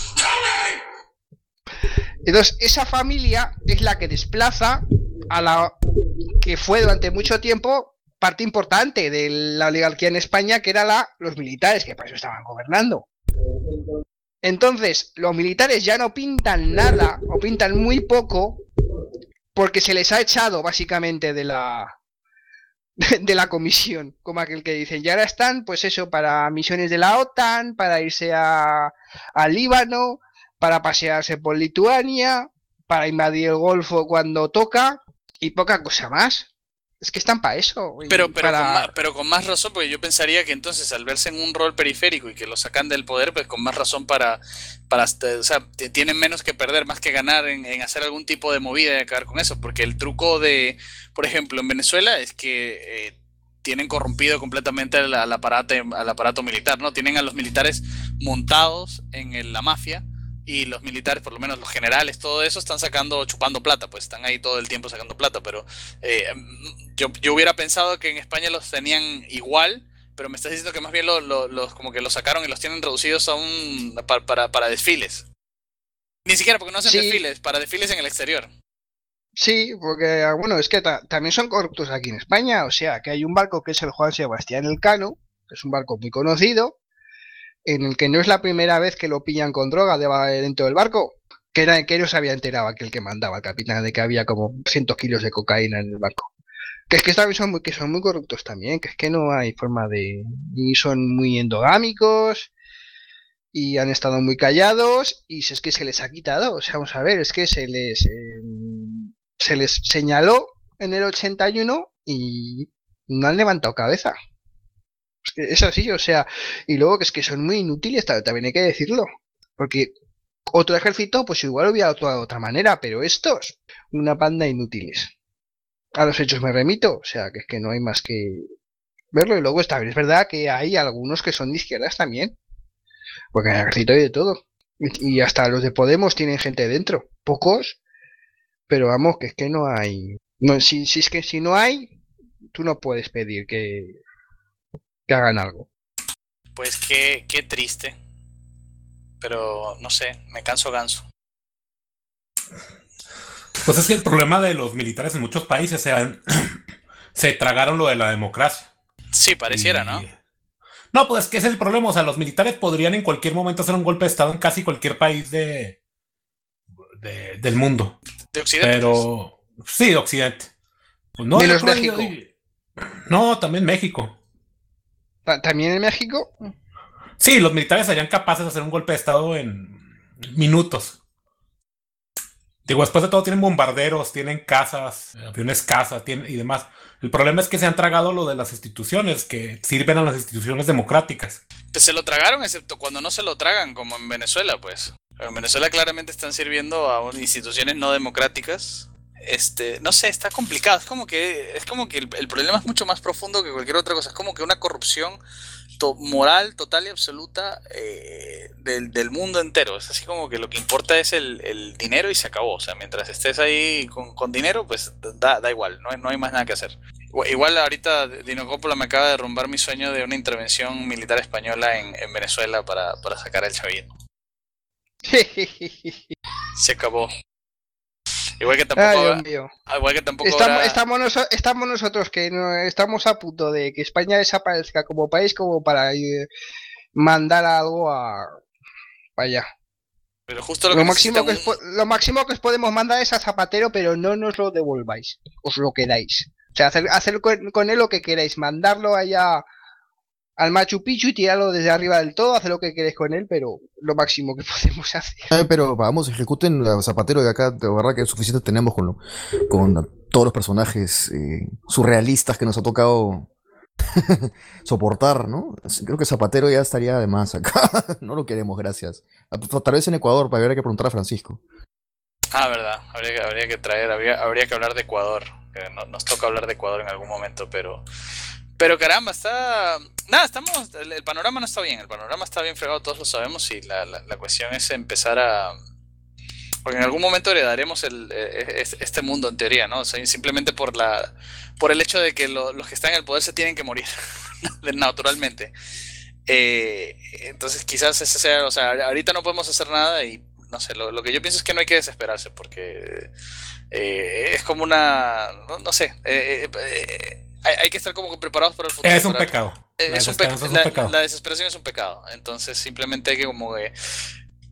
Entonces, esa familia es la que desplaza a la que fue durante mucho tiempo parte importante de la oligarquía en España, que era la, los militares, que por eso estaban gobernando. Entonces, los militares ya no pintan nada, o pintan muy poco, porque se les ha echado básicamente de la de la comisión, como aquel que dicen, y ahora están, pues eso, para misiones de la OTAN, para irse a, a Líbano, para pasearse por Lituania, para invadir el Golfo cuando toca, y poca cosa más. Es que están para eso. Pero, pero, para... con más, pero con más razón, porque yo pensaría que entonces al verse en un rol periférico y que lo sacan del poder, pues con más razón para, para o sea, tienen menos que perder, más que ganar en, en hacer algún tipo de movida y acabar con eso, porque el truco de, por ejemplo, en Venezuela es que eh, tienen corrompido completamente al, al, aparato, al aparato militar, ¿no? Tienen a los militares montados en el, la mafia, y los militares, por lo menos los generales, todo eso, están sacando, chupando plata, pues están ahí todo el tiempo sacando plata, pero eh, yo, yo hubiera pensado que en España los tenían igual, pero me estás diciendo que más bien lo, lo, los como que los sacaron y los tienen reducidos a un para, para, para desfiles. Ni siquiera porque no hacen sí. desfiles, para desfiles en el exterior. Sí, porque, bueno, es que ta también son corruptos aquí en España, o sea, que hay un barco que es el Juan Sebastián Elcano, que es un barco muy conocido, en el que no es la primera vez que lo pillan con droga de dentro del barco, que era que no se había enterado aquel que mandaba, el capitán, de que había como cientos kilos de cocaína en el barco. Que es que también son muy, que son muy corruptos también, que es que no hay forma de... y son muy endogámicos, y han estado muy callados, y es que se les ha quitado, o sea, vamos a ver, es que se les... Eh, se les señaló en el ochenta y uno y no han levantado cabeza. Es así, o sea, y luego que es que son muy inútiles, también hay que decirlo, porque otro ejército pues igual hubiera actuado de otra manera, pero estos, una banda de inútiles. A los hechos me remito, o sea, que es que no hay más que verlo, y luego está bien, es verdad que hay algunos que son de izquierdas también, porque en el ejército hay de todo, y, y hasta los de Podemos tienen gente dentro, pocos, pero vamos, que es que no hay, no, si, si es que si no hay, tú no puedes pedir que que hagan algo. Pues qué, qué triste. Pero no sé, me canso ganso. Pues es que el problema de los militares en muchos países se, han, se tragaron lo de la democracia. Sí, pareciera, y... ¿no? No, pues es que ese es el problema. O sea, los militares podrían en cualquier momento hacer un golpe de estado en casi cualquier país de, de del mundo. De Occidente. Pero pues. Sí, de Occidente. Pues no, Menos México. No, también México. ¿También en México? Sí, los militares serían capaces de hacer un golpe de estado en minutos. Digo, después de todo tienen bombarderos, tienen casas, aviones casa, tienen, y demás. El problema es que se han tragado lo de las instituciones, que sirven a las instituciones democráticas. Pues se lo tragaron, excepto cuando no se lo tragan, como en Venezuela, pues. En Venezuela claramente están sirviendo a instituciones no democráticas. Este, no sé, está complicado, es como que es como que el, el problema es mucho más profundo que cualquier otra cosa, es como que una corrupción to moral total y absoluta eh, del, del mundo entero, es así como que lo que importa es el, el dinero y se acabó, o sea, mientras estés ahí con, con dinero, pues da, da igual, no hay, no hay más nada que hacer. Igual ahorita Dino Coppola me acaba de derrumbar mi sueño de una intervención militar española en, en Venezuela para, para sacar al chavismo. Se acabó. Igual que tampoco, Ay, habrá, Dios mío. igual que tampoco estamos, habrá... estamos, noso estamos nosotros que no, estamos a punto de que España desaparezca como país como para eh, mandar algo a para allá. Pero justo lo, lo que máximo que un... os, lo máximo que os podemos mandar es a Zapatero, pero no nos lo devolváis, os lo quedáis. O sea, hacer, hacer con, con él lo que queráis, mandarlo allá al Machu Picchu y tirarlo desde arriba del todo, hacer lo que queréis con él, pero lo máximo que podemos hacer. Eh, pero vamos, ejecuten a Zapatero de acá, de verdad que suficiente tenemos con, lo, con todos los personajes eh, surrealistas que nos ha tocado soportar, ¿no? Creo que Zapatero ya estaría de más acá, no lo queremos, gracias. Tal vez en Ecuador, para habría que preguntar a Francisco. Ah, verdad, habría que, habría que traer, habría, habría que hablar de Ecuador, que no, nos toca hablar de Ecuador en algún momento, pero... Pero caramba, está... Nada, estamos... El, el panorama no está bien, el panorama está bien fregado, todos lo sabemos, y la, la, la cuestión es empezar a... Porque en algún momento heredaremos el, este mundo en teoría, ¿no? O sea, simplemente por la por el hecho de que lo, los que están en el poder se tienen que morir, naturalmente. Eh, entonces quizás ese sea... O sea, ahorita no podemos hacer nada y, no sé, lo, lo que yo pienso es que no hay que desesperarse, porque eh, es como una... No, no sé... Eh, eh, Hay, hay que estar como preparados para el futuro. Es un para, pecado. Es, La un pe es un la, pecado. La desesperación es un pecado. Entonces simplemente hay que como que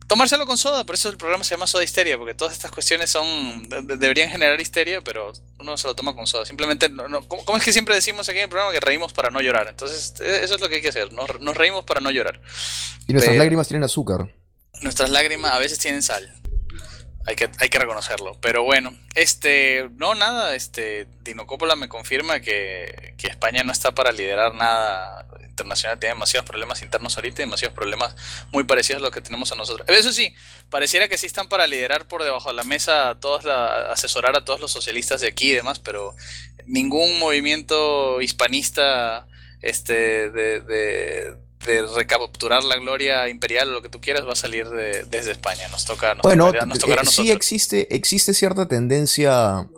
tomárselo con soda, por eso el programa se llama Soda Histeria, porque todas estas cuestiones son de- de- deberían generar histeria, pero uno se lo toma con soda. Simplemente, no, no, ¿cómo, cómo es que siempre decimos aquí en el programa que reímos para no llorar? Entonces, eh, eso es lo que hay que hacer, nos, nos reímos para no llorar. Y nuestras Pero lágrimas tienen azúcar. nuestras lágrimas a veces tienen sal. Hay que, hay que reconocerlo. Pero bueno, este, no, nada, este, Dino Coppola me confirma que, que España no está para liderar nada internacional, tiene demasiados problemas internos ahorita, demasiados problemas muy parecidos a los que tenemos a nosotros. Eso sí, pareciera que sí están para liderar por debajo de la mesa, a todos la, asesorar a todos los socialistas de aquí y demás, pero ningún movimiento hispanista, este, de, de, de recapturar la gloria imperial o lo que tú quieras va a salir de, desde España. Nos toca, nos Bueno, tocará, nos tocará a eh, nosotros. sí existe, existe cierta tendencia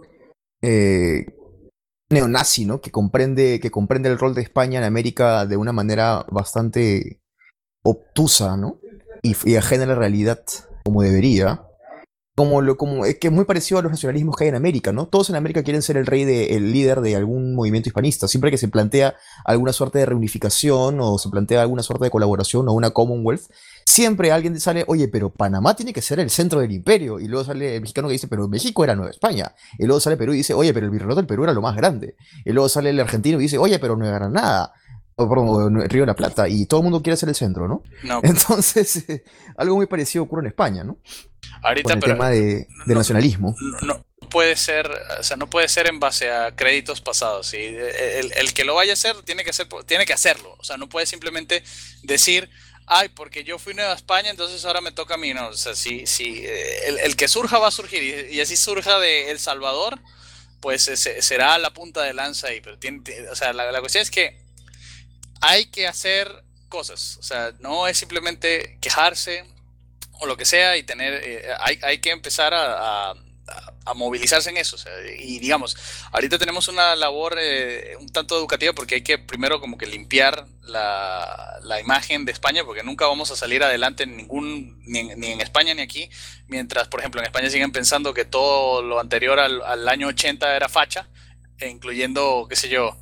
eh, neonazi, ¿no? Que comprende, que comprende el rol de España en América de una manera bastante obtusa, ¿no? Y, y ajena a la realidad, como debería. Como lo, como, es que es muy parecido a los nacionalismos que hay en América, ¿no? Todos en América quieren ser el rey de, el líder de algún movimiento hispanista. Siempre que se plantea alguna suerte de reunificación o se plantea alguna suerte de colaboración o una Commonwealth, siempre alguien sale, oye, pero Panamá tiene que ser el centro del imperio. Y luego sale el mexicano que dice, pero México era Nueva España. Y luego sale Perú y dice, oye, pero el virreinato del Perú era lo más grande. Y luego sale el argentino y dice, oye, pero Nueva Granada. O, perdón, Río de la Plata. Y todo el mundo quiere ser el centro, ¿no? No. Entonces, eh, algo muy parecido ocurre en España, ¿no? Ahorita, Con el pero tema de, del nacionalismo. no, no puede ser, o sea, no puede ser en base a créditos pasados. ¿Sí? El, el que lo vaya a hacer tiene que hacer, tiene que hacerlo. O sea, no puede simplemente decir, ay, porque yo fui Nueva España, entonces ahora me toca a mí. No, o sea, si, si el, el que surja va a surgir y, y así surja de El Salvador, pues ese, será la punta de lanza ahí. Pero tiene, o sea, la, la cuestión es que hay que hacer cosas. O sea, no es simplemente quejarse o lo que sea y tener, eh, hay, hay que empezar a, a, a movilizarse en eso. O sea, y digamos, ahorita tenemos una labor eh, un tanto educativa porque hay que primero como que limpiar la, la imagen de España, porque nunca vamos a salir adelante en ningún, ni en, ni en España ni aquí, mientras por ejemplo en España siguen pensando que todo lo anterior al, al año ochenta era facha, e incluyendo, qué sé yo,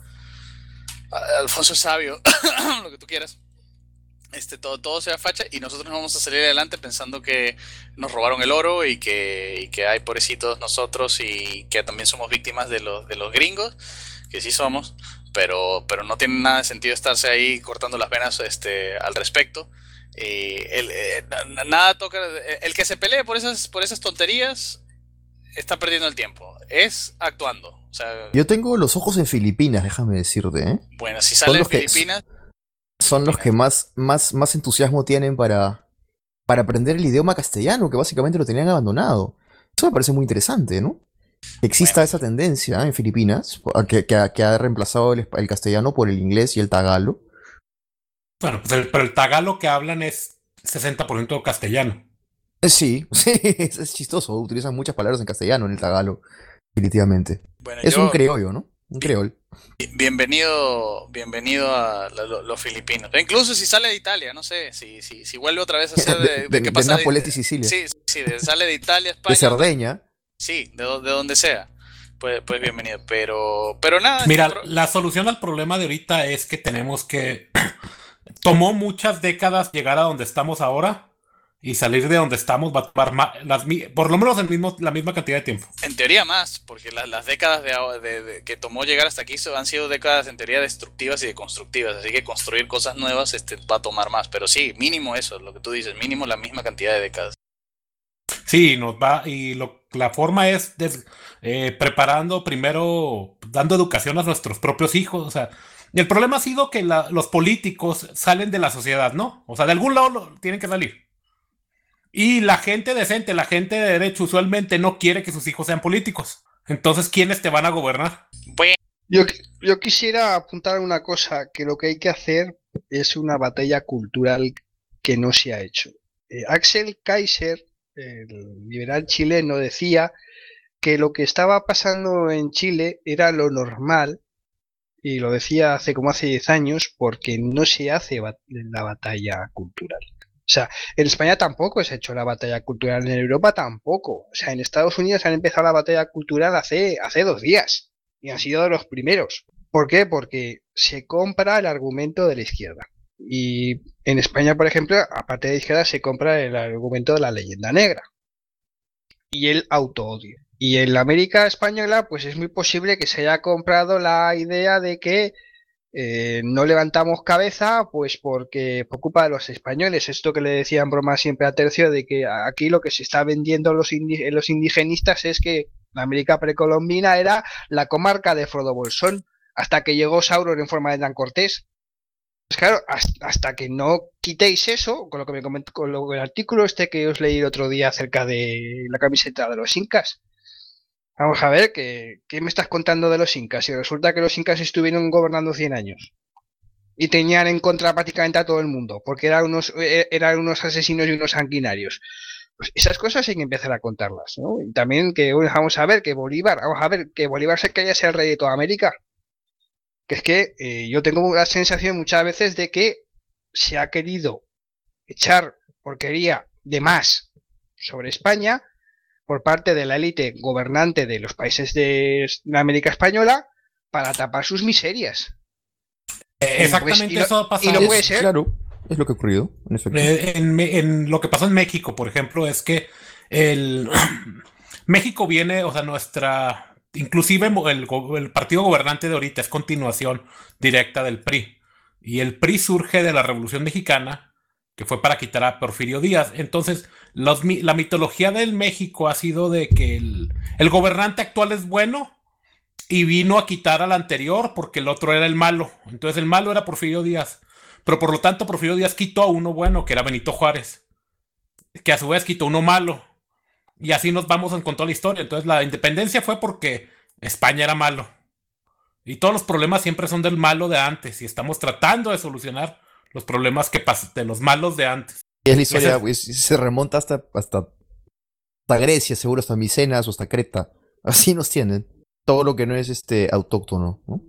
Alfonso Sabio, lo que tú quieras. Este, todo, todo sea facha y nosotros no vamos a salir adelante pensando que nos robaron el oro y que, y que hay pobrecitos nosotros y que también somos víctimas de los, de los gringos, que sí somos, pero, pero no tiene nada de sentido estarse ahí cortando las venas este, al respecto. Y el, eh, nada toca, el que se pelee por esas, por esas tonterías está perdiendo el tiempo, es actuando. O sea, yo tengo los ojos en Filipinas, déjame decirte, ¿eh? Bueno, si sale de Filipinas... Son los que más, más, más entusiasmo tienen para, para aprender el idioma castellano, que básicamente lo tenían abandonado. Eso me parece muy interesante, ¿no? Que exista bueno. esa tendencia en Filipinas, que, que, ha, que ha reemplazado el, el castellano por el inglés y el tagalo. Bueno, pues el, pero el tagalo que hablan es sesenta por ciento castellano. Sí, sí, es, es chistoso. Utilizan muchas palabras en castellano en el tagalo, definitivamente. Bueno, es yo... un criollo, ¿no? Un creol. Bienvenido, bienvenido a los lo filipinos. E incluso si sale de Italia, no sé, si, si, si vuelve otra vez a ser de, de, de, de, de Nápoles y Sicilia. Sí, sí, de, sale de Italia, España. De Cerdeña. Sí, de, de donde sea. Pues, pues bienvenido. Pero, pero nada. Mira, pro... la solución al problema de ahorita es que tenemos que... Tomó muchas décadas llegar a donde estamos ahora. Y salir de donde estamos va a tomar más, las, por lo menos el mismo, la misma cantidad de tiempo. En teoría más, porque las, las décadas de, de, de, que tomó llegar hasta aquí han sido décadas en teoría destructivas y deconstructivas, así que construir cosas nuevas este, va a tomar más, pero sí, mínimo eso, lo que tú dices, mínimo la misma cantidad de décadas. Sí, nos va, y lo, la forma es des, eh, preparando primero, dando educación a nuestros propios hijos, o sea, y el problema ha sido que la, los políticos salen de la sociedad, ¿no? O sea, de algún lado lo, tienen que salir. Y la gente decente, la gente de derecho usualmente no quiere que sus hijos sean políticos. Entonces, ¿quiénes te van a gobernar? Yo, yo quisiera apuntar una cosa, que lo que hay que hacer es una batalla cultural que no se ha hecho. Eh, Axel Kaiser, el liberal chileno, decía que lo que estaba pasando en Chile era lo normal, y lo decía hace como hace diez años, porque no se hace bat- la batalla cultural. O sea, en España tampoco se ha hecho la batalla cultural, en Europa tampoco. O sea, en Estados Unidos han empezado la batalla cultural hace, hace dos días y han sido de los primeros. ¿Por qué? Porque se compra el argumento de la izquierda. Y en España, por ejemplo, aparte de izquierda, se compra el argumento de la leyenda negra y el auto-odio. Y en la América española, pues es muy posible que se haya comprado la idea de que eh, no levantamos cabeza, pues porque por culpa de los españoles. Esto que le decía en broma siempre a Tercio, de que aquí lo que se está vendiendo los, indi los indigenistas es que la América precolombina era la comarca de Frodo Bolsón, hasta que llegó Sauron en forma de Hernán Cortés. Pues claro, hasta, hasta que no quitéis eso, con lo que me comentó, con lo, el artículo este que os leí el otro día acerca de la camiseta de los incas. Vamos a ver, ¿qué, qué me estás contando de los incas? Y resulta que los incas estuvieron gobernando cien años. Y tenían en contra prácticamente a todo el mundo, porque eran unos, eran unos asesinos y unos sanguinarios. Pues esas cosas hay que empezar a contarlas, ¿no? Y también que vamos a ver que Bolívar, vamos a ver que Bolívar se quería ser el rey de toda América. Que es que eh, yo tengo la sensación muchas veces de que se ha querido echar porquería de más sobre España por parte de la élite gobernante de los países de la América Española para tapar sus miserias. Eh, exactamente pues, y no, eso ha pasado. Y no puede ser. Claro, es lo que ha ocurrido. En, efecto. En, en lo que pasó en México, por ejemplo, es que el México viene, o sea, nuestra... Inclusive el, el partido gobernante de ahorita es continuación directa del P R I. Y el P R I surge de la Revolución Mexicana, que fue para quitar a Porfirio Díaz. Entonces, los, la mitología del México ha sido de que el, el gobernante actual es bueno y vino a quitar al anterior porque el otro era el malo. Entonces, el malo era Porfirio Díaz. Pero por lo tanto, Porfirio Díaz quitó a uno bueno, que era Benito Juárez, que a su vez quitó uno malo. Y así nos vamos en con toda la historia. Entonces la independencia fue porque España era malo. Y todos los problemas siempre son del malo de antes. Y estamos tratando de solucionar los problemas que pas de los malos de antes. Y es la historia, Entonces, se remonta hasta, hasta, hasta Grecia, seguro, hasta Micenas o hasta Creta. Así nos tienen. Todo lo que no es este autóctono, ¿no?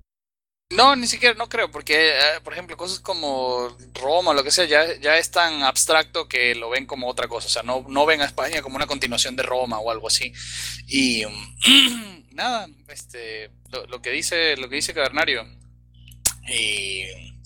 No, ni siquiera, no creo, porque, eh, por ejemplo, cosas como Roma, lo que sea, ya, ya es tan abstracto que lo ven como otra cosa. O sea, no, no ven a España como una continuación de Roma o algo así. Y um, nada, este, lo, lo que dice, lo que dice Cavernario. Y,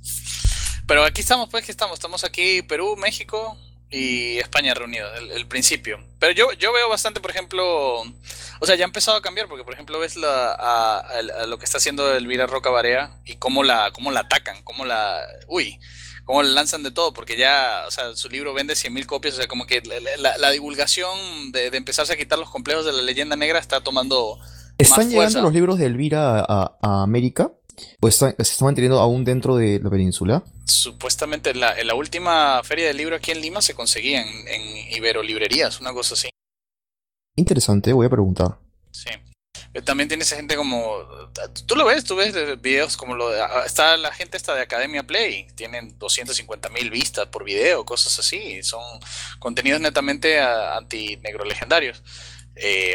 pero aquí estamos, pues, que estamos, estamos aquí, Perú, México y España reunidos, el, el principio. Pero yo, yo veo bastante, por ejemplo, o sea, ya ha empezado a cambiar, porque por ejemplo ves la, a, a, a lo que está haciendo Elvira Roca Barea y cómo la, cómo la atacan, cómo la, uy, cómo le lanzan de todo, porque ya, o sea, su libro vende cien mil copias, o sea, como que la, la, la divulgación de, de empezarse a quitar los complejos de la leyenda negra está tomando ¿Están más llegando fuerza. los libros de Elvira a, a América? ¿O están, se están manteniendo aún dentro de la península? Supuestamente la, en la última feria del libro aquí en Lima se conseguían en, en Iberolibrerías, una cosa así. Interesante, voy a preguntar. Sí. Pero también tienes gente como... Tú lo ves, tú ves videos como lo de... Está la gente esta de Academia Play, tienen doscientas cincuenta mil vistas por video, cosas así. Son contenidos netamente anti-negro legendarios. Eh,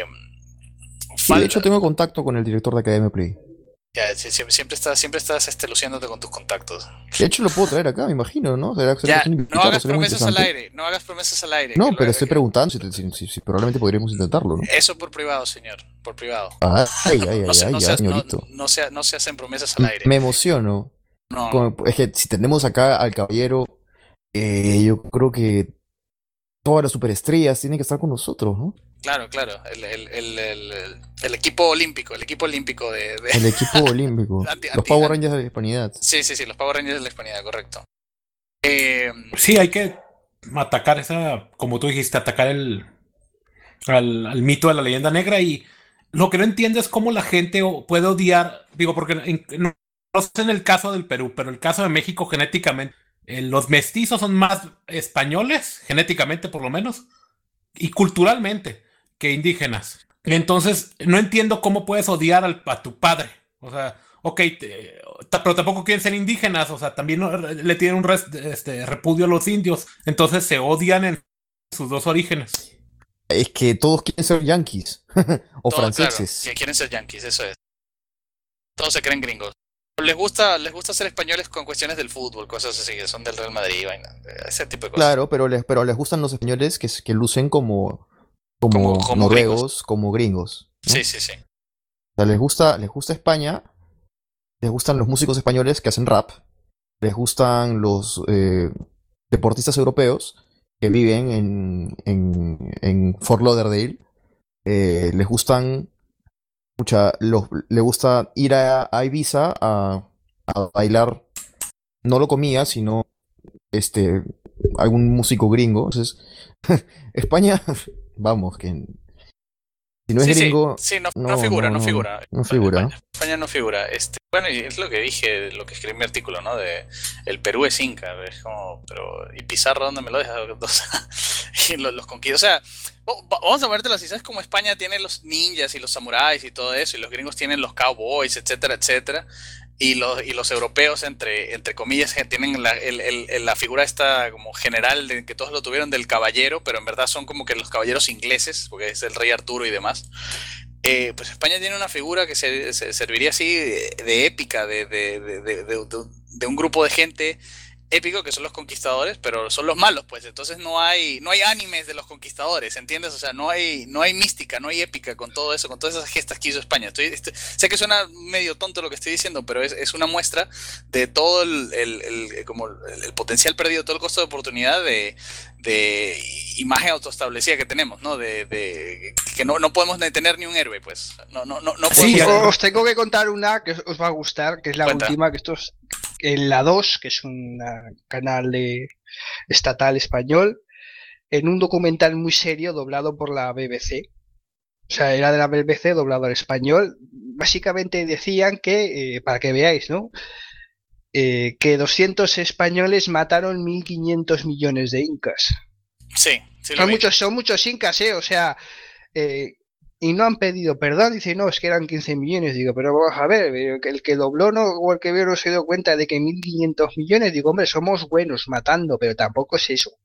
sí, de hecho tengo contacto con el director de Academia Play. Ya, siempre, siempre estás, siempre estás este, luciéndote con tus contactos. De hecho lo puedo traer acá, me imagino, ¿no? Será, será ya, no hagas promesas al aire, no hagas promesas al aire. No, pero estoy que... preguntando si, si, si, si probablemente podríamos intentarlo, ¿no? Eso por privado, señor, por privado. Ah, ay, ay, ay, no, se, ay, no, ya, seas, señorito. No, no, se, no se hacen promesas al aire. Me emociono. No. Como, es que si tenemos acá al caballero, eh, yo creo que todas las superestrellas tienen que estar con nosotros, ¿no? Claro, claro, el, el, el, el, el equipo olímpico, el equipo olímpico de... de... El equipo olímpico, anti, los anti, Power Rangers de la Hispanidad. Sí, sí, sí, los Power Rangers de la Hispanidad, correcto. Eh... Sí, hay que atacar esa, como tú dijiste, atacar el al, al mito de la leyenda negra, y lo que no entiendo es cómo la gente puede odiar, digo, porque en, no, no sé en el caso del Perú, pero en el caso de México genéticamente, eh, los mestizos son más españoles, genéticamente por lo menos, y culturalmente, que indígenas. Entonces, no entiendo cómo puedes odiar al, a tu padre. O sea, ok, te, pero tampoco quieren ser indígenas. O sea, también le tienen un res, este, repudio a los indios. Entonces se odian en sus dos orígenes. Es que todos quieren ser yanquis o Todo, franceses. Claro, que quieren ser yanquis, eso es. Todos se creen gringos. Les gusta, les gusta ser españoles con cuestiones del fútbol, cosas así, que son del Real Madrid, vaina, ese tipo de cosas. Claro, pero les, pero les gustan los españoles que, que lucen como... Como, como, como noruegos, gringos. como gringos. ¿no? Sí, sí, sí. O sea, les gusta, les gusta España, les gustan los músicos españoles que hacen rap, les gustan los eh, deportistas europeos que viven en, en, en Fort Lauderdale. Eh, les gustan mucha, los, les gusta ir a, a Ibiza a, a bailar, no lo comía, sino este algún músico gringo. Entonces, España, vamos, que si no es sí, gringo, sí, sí, no, no, no figura, no, no figura. no figura. España, España no figura. Este, bueno, y es lo que dije, lo que escribí en mi artículo, ¿no? De el Perú es Inca, es como, pero ¿y Pizarro dónde me lo deja? O sea, y los, los conquistos, o sea, vamos a verte las quizás como España tiene los ninjas y los samuráis y todo eso, y los gringos tienen los cowboys, etcétera, etcétera. Y los, y los europeos, entre, entre comillas, tienen la, el, el, la figura esta como general de que todos lo tuvieron del caballero, pero en verdad son como que los caballeros ingleses, porque es el rey Arturo y demás. Eh, pues España tiene una figura que se, se serviría así de, de épica, de, de, de, de, de, de un grupo de gente épico que son los conquistadores, pero son los malos, pues. Entonces no hay no hay animes de los conquistadores, ¿entiendes? O sea, no hay no hay mística, no hay épica con todo eso, con todas esas gestas que hizo España. Estoy, estoy, sé que suena medio tonto lo que estoy diciendo, pero es, es una muestra de todo el, el, el, como el, el potencial perdido, todo el costo de oportunidad de, de imagen autoestablecida que tenemos, ¿no? De, de que no, no podemos tener ni un héroe, pues. No, no, no, no sí, podemos... os tengo que contar una que os va a gustar, que es la Cuenta. última, que esto es en la dos, que es un canal de, estatal español, en un documental muy serio doblado por la B B C. O sea, era de la B B C doblado al español. Básicamente decían que, eh, para que veáis, ¿no? Eh, que doscientos españoles mataron mil quinientos millones de incas. Sí, sí son, muchos, son muchos incas, ¿eh? O sea, eh, y no han pedido perdón. Dice, no, es que eran quince millones. Digo, pero vamos a ver, el que dobló no, o el que vio no se dio cuenta de que mil quinientos millones. Digo, hombre, somos buenos matando, pero tampoco es eso.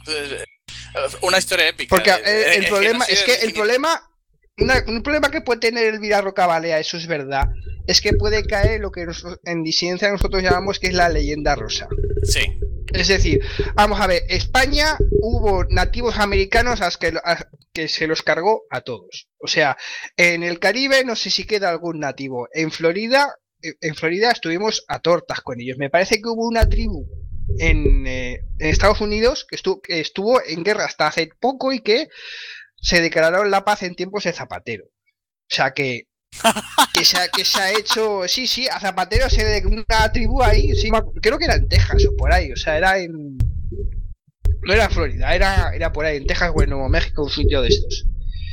Una historia épica. Porque el, el, el problema es que el problema, una, un problema que puede tener el Villarro Cabalea, eso es verdad, es que puede caer lo que nosotros, en disidencia nosotros llamamos que es la leyenda rosa. Sí. Es decir, vamos a ver, España hubo nativos americanos a que, a que se los cargó a todos. O sea, en el Caribe no sé si queda algún nativo. En Florida, en Florida estuvimos a tortas con ellos. Me parece que hubo una tribu en, eh, en Estados Unidos que estuvo, que estuvo en guerra hasta hace poco y que se declararon la paz en tiempos de Zapatero. O sea que que se, ha, que se ha hecho, sí, sí, a Zapatero se de una tribu ahí, sí, creo que era en Texas o por ahí, o sea, era en, no era en Florida, era, era por ahí, en Texas o en Nuevo México, un sitio de estos.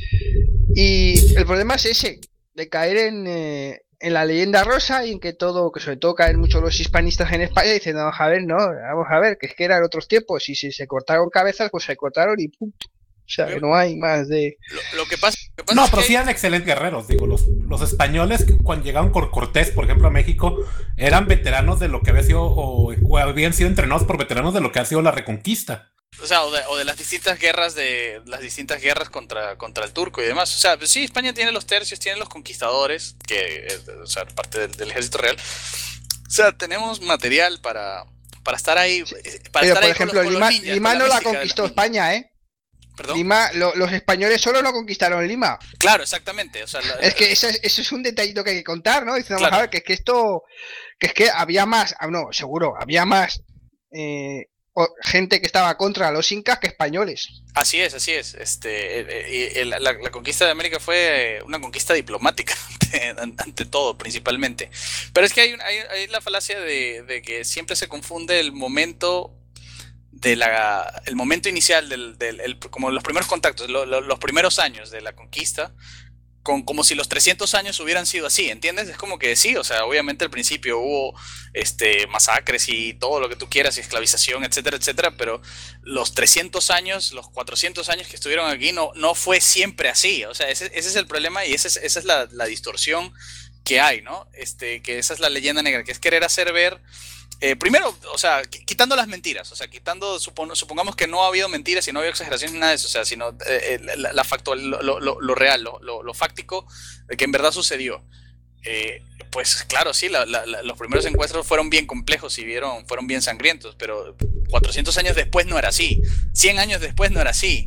Y el problema es ese, de caer en, eh, en la leyenda rosa y en que todo, que sobre todo caen mucho los hispanistas en España diciendo, vamos a ver, no, vamos a ver, que es que eran otros tiempos y si se cortaron cabezas, pues se cortaron y punto. O sea, que no hay más de... Lo, lo que pasa, lo que pasa no, es pero que... sí eran excelentes guerreros. Digo, los, los españoles que cuando llegaron con Cortés, por ejemplo, a México, eran veteranos de lo que había sido, o, o habían sido entrenados por veteranos de lo que ha sido la Reconquista. O sea, o de, o de las distintas guerras de las distintas guerras contra, contra el turco y demás. O sea, pues sí, España tiene los tercios, tiene los conquistadores, que es, o sea, parte del, del ejército real. O sea, tenemos material para, para estar ahí. Para Pero, estar por ahí ejemplo, con los, Lima, con los ninjas, Lima con no la mística conquistó la... España, ¿eh? ¿Perdón? Lima, lo, los españoles solo no conquistaron Lima. Claro, exactamente. O sea, la, es que eso es, eso es un detallito que hay que contar, ¿no? Dicen, vamos claro. a ver, que es que esto, que es que había más, ah, no, seguro, había más eh, o, gente que estaba contra los incas que españoles. Así es, así es. Este, eh, eh, la, la conquista de América fue una conquista diplomática ante, ante todo, principalmente. Pero es que hay, hay, hay la falacia de, de que siempre se confunde el momento de la el momento inicial del, del el, como los primeros contactos, lo, lo, los primeros años de la conquista, con como si los trescientos años hubieran sido así, ¿entiendes? Es como que sí, o sea, obviamente al principio hubo este masacres y todo lo que tú quieras, y esclavización, etcétera, etcétera, pero los trescientos años, los cuatrocientos años que estuvieron aquí no, no fue siempre así, o sea, ese, ese es el problema y ese es, esa es la, la distorsión que hay, ¿no? Este, que esa es la leyenda negra, que es querer hacer ver Eh, primero, o sea, quitando las mentiras, o sea, quitando, supon, supongamos que no ha habido mentiras y no ha habido exageraciones ni nada de eso, o sea, sino eh, la, la factual, lo, lo, lo real, lo, lo, lo fáctico de que en verdad sucedió. Eh, pues claro, sí, la, la, la, los primeros encuentros fueron bien complejos y vieron, fueron bien sangrientos, pero cuatrocientos años después no era así, cien años después no era así.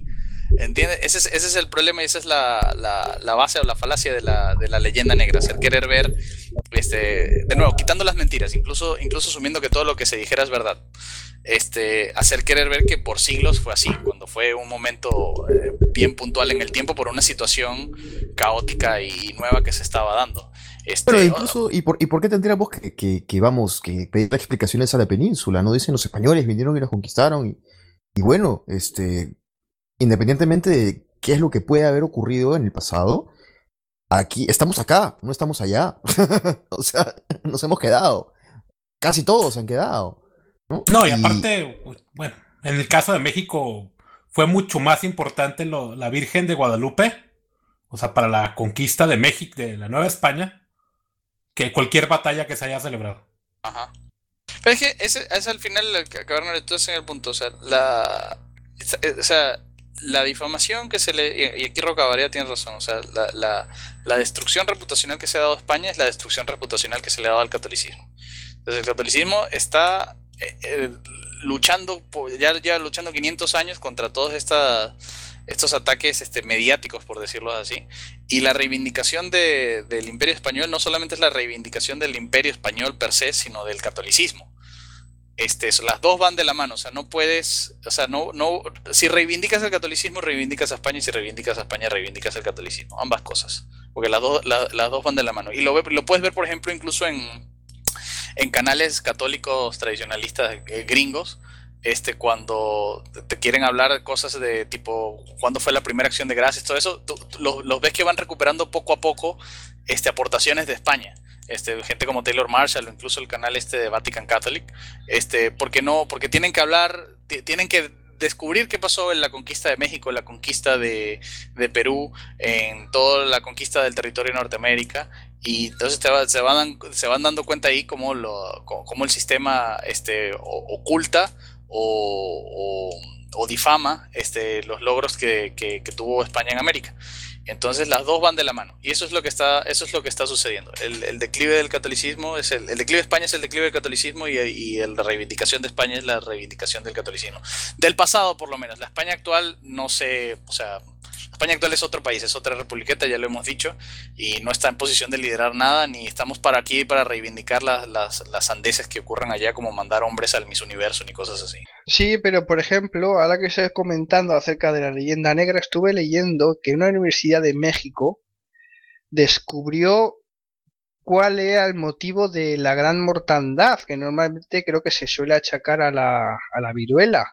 ¿Entiendes? Ese es, ese es el problema y esa es la, la, la base o la falacia de la, de la leyenda negra. Hacer querer ver, este, de nuevo, quitando las mentiras, incluso, incluso asumiendo que todo lo que se dijera es verdad. Este, hacer querer ver que por siglos fue así, cuando fue un momento eh, bien puntual en el tiempo por una situación caótica y nueva que se estaba dando. Este, Pero incluso, ¿y por, ¿y por qué tendríamos que, que, que vamos, que pedir explicaciones a la península? ¿No? Dicen los españoles vinieron y nos conquistaron y, y bueno, este, independientemente de qué es lo que puede haber ocurrido en el pasado, aquí, estamos acá, no estamos allá. O sea, nos hemos quedado. Casi todos se han quedado. No, no y, y aparte, bueno, en el caso de México fue mucho más importante lo, la Virgen de Guadalupe, o sea, para la conquista de México, de la Nueva España, que cualquier batalla que se haya celebrado. Ajá. Pero es que ese es al final, acabaron entonces en el punto, o sea, la, o sea, la difamación que se le, y aquí Rocabaria tiene razón, o sea, la, la, la destrucción reputacional que se ha dado a España es la destrucción reputacional que se le ha dado al catolicismo. Entonces el catolicismo está eh, eh, luchando, ya, ya luchando quinientos años contra todos esta, estos ataques este, mediáticos, por decirlo así, y la reivindicación de, del Imperio Español no solamente es la reivindicación del Imperio Español per se, sino del catolicismo. Este, las dos van de la mano, o sea, no puedes, o sea, no, no, si reivindicas el catolicismo, reivindicas a España, y si reivindicas a España, reivindicas el catolicismo, ambas cosas, porque las dos, la, las dos van de la mano, y lo, lo puedes ver, por ejemplo, incluso en, en canales católicos tradicionalistas eh, gringos, este, cuando te quieren hablar de cosas de tipo, ¿cuándo fue la primera acción de gracias? Todo eso, tú, tú, los, los ves que van recuperando poco a poco este, aportaciones de España. Este, gente como Taylor Marshall o incluso el canal este de Vatican Catholic, este, porque no, porque tienen que hablar, t- tienen que descubrir qué pasó en la conquista de México, en la conquista de, de Perú, en toda la conquista del territorio de Norteamérica, y entonces te va, se, van, se van dando cuenta ahí cómo, lo, cómo el sistema este, oculta o, o, o difama este, los logros que, que, que tuvo España en América. Entonces las dos van de la mano y eso es lo que está, eso es lo que está sucediendo. El, el declive del catolicismo es el, el declive de España es el declive del catolicismo y, y el, la reivindicación de España es la reivindicación del catolicismo. Del pasado, por lo menos. La España actual no sé, o sea, la España actual es otro país, es otra republiqueta, ya lo hemos dicho, y no está en posición de liderar nada, ni estamos para aquí para reivindicar las, las, las sandeces que ocurran allá, como mandar hombres al Miss Universo ni cosas así. Sí, pero por ejemplo, ahora que estoy comentando acerca de la leyenda negra, estuve leyendo que una universidad de México descubrió cuál era el motivo de la gran mortandad, que normalmente creo que se suele achacar a la, a la viruela.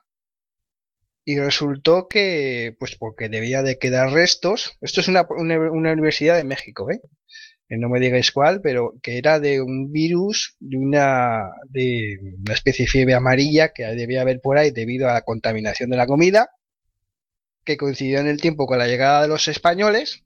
Y resultó que, pues porque debía de quedar restos, esto es una, una, una universidad de México, ¿eh? No me digáis cuál, pero que era de un virus, de una, de una especie de fiebre amarilla que debía haber por ahí debido a la contaminación de la comida, que coincidió en el tiempo con la llegada de los españoles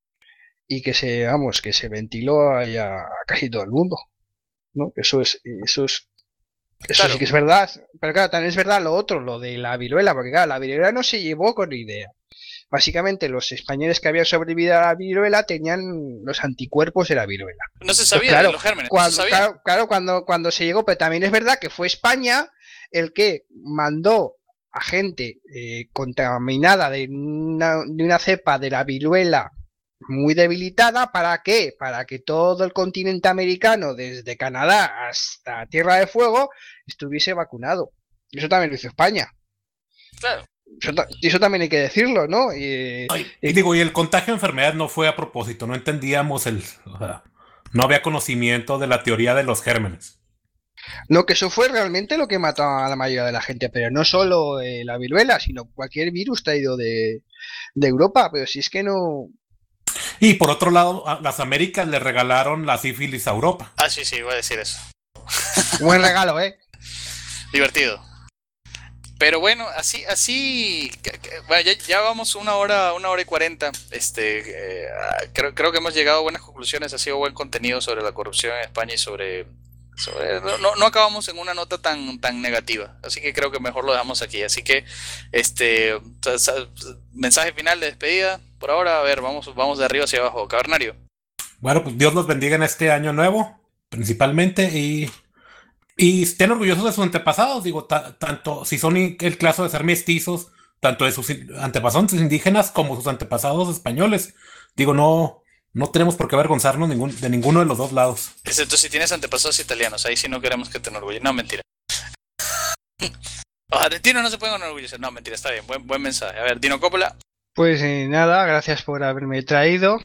y que se, vamos, que se ventiló a, a casi todo el mundo, ¿no? Eso es, eso es, eso claro. Sí que es verdad, pero claro, también es verdad lo otro, lo de la viruela, porque claro, la viruela no se llevó con idea. Básicamente los españoles que habían sobrevivido a la viruela tenían los anticuerpos de la viruela. No se sabía, pues claro, de los gérmenes. Cuando, no se sabía. Claro, claro cuando, cuando se llegó, pero también es verdad que fue España el que mandó a gente eh, contaminada de una, de una cepa de la viruela muy debilitada. ¿Para qué? Para que todo el continente americano, desde Canadá hasta Tierra de Fuego, estuviese vacunado. Y eso también lo hizo España. Claro. Eso, eso también hay que decirlo, ¿no? Y, Ay, y digo, y el contagio de enfermedad no fue a propósito, no entendíamos el... O sea, no había conocimiento de la teoría de los gérmenes. No, que eso fue realmente lo que mató a la mayoría de la gente, pero no solo eh, la viruela, sino cualquier virus traído de, de Europa, pero si es que no... Y por otro lado, a las Américas le regalaron la sífilis a Europa. Ah, sí, sí, voy a decir eso. Buen regalo, ¿eh? Divertido. Pero bueno, así, así, bueno, ya, ya vamos una hora, una hora y cuarenta. Este, eh, creo, creo que hemos llegado a buenas conclusiones. Ha sido buen contenido sobre la corrupción en España y sobre, sobre no, no acabamos en una nota tan, tan negativa. Así que creo que mejor lo dejamos aquí. Así que, este, mensaje final de despedida. Por ahora, a ver, vamos, vamos de arriba hacia abajo. Cavernario. Bueno, pues Dios los bendiga en este año nuevo, principalmente, y Y estén orgullosos de sus antepasados, digo, ta- tanto si son el caso de ser mestizos, tanto de sus antepasados indígenas como sus antepasados españoles. Digo, no, no tenemos por qué avergonzarnos ningún, de ninguno de los dos lados. Excepto si tienes antepasados italianos, ahí sí no queremos que te enorgullezcas. No, mentira. Los argentinos no se pueden enorgullecer. No, mentira, está bien, buen, buen mensaje. A ver, Dino Coppola. Pues eh, nada, gracias por haberme traído.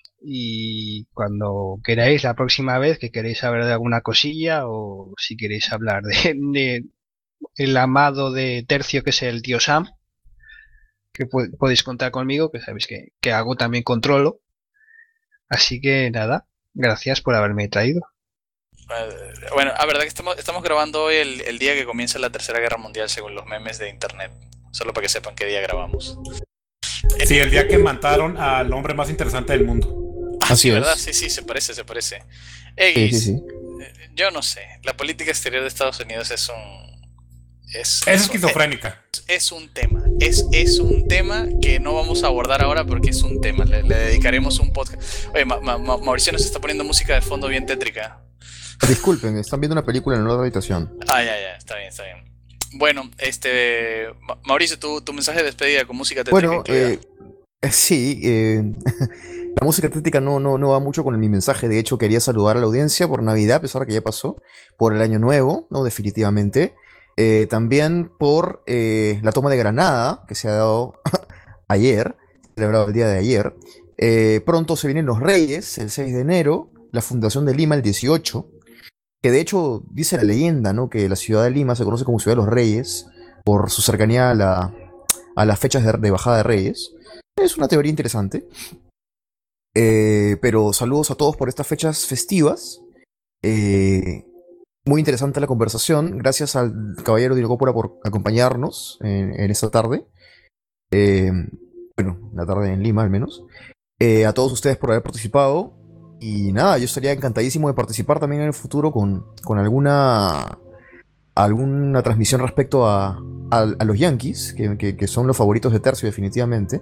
Y cuando queráis, la próxima vez que queréis saber de alguna cosilla, o si queréis hablar de, de el amado de Tercio, que es el tío Sam, que podéis contar conmigo, que sabéis que, que hago también controlo. Así que nada, gracias por haberme traído. Bueno, la verdad que estamos, estamos grabando hoy el, el día que comienza la Tercera Guerra Mundial, según los memes de internet. Solo para que sepan qué día grabamos. Sí, el día que mataron al hombre más interesante del mundo. Ah, Así sí, es. ¿verdad? Sí, sí, se parece, se parece. Egis, Sí, sí, sí. yo no sé. La política exterior de Estados Unidos es un... Es, Es es esquizofrénica. Un, es, es un tema. Es, es un tema que no vamos a abordar ahora porque es un tema. Le, le dedicaremos un podcast. Oye, Ma, Ma, Ma, Mauricio nos está poniendo música de fondo bien tétrica. Disculpen, están viendo una película en la otra habitación. Ah, ya, ya, está bien, está bien. Bueno, este... Ma, Mauricio, tu, tu mensaje de despedida con música tétrica. Bueno, eh, sí, eh, la música tétrica no, no, no va mucho con mi mensaje. De hecho, quería saludar a la audiencia por Navidad, a pesar de que ya pasó, por el Año Nuevo, ¿no? Definitivamente. Eh, también por eh, la toma de Granada, que se ha dado ayer, celebrado el día de ayer. Eh, pronto se vienen los Reyes, el seis de enero, la fundación de Lima el dieciocho, que de hecho dice la leyenda, ¿no? Que la ciudad de Lima se conoce como Ciudad de los Reyes por su cercanía a, la, a las fechas de, de bajada de Reyes. Es una teoría interesante. Eh, pero saludos a todos por estas fechas festivas. Eh, muy interesante la conversación. Gracias al caballero Dino Coppola por acompañarnos en, en esta tarde. Eh, bueno, la tarde en Lima al menos. Eh, a todos ustedes por haber participado. Y nada, yo estaría encantadísimo de participar también en el futuro con, con alguna alguna transmisión respecto a, a, a los Yankees, que, que, que son los favoritos de Tercio definitivamente.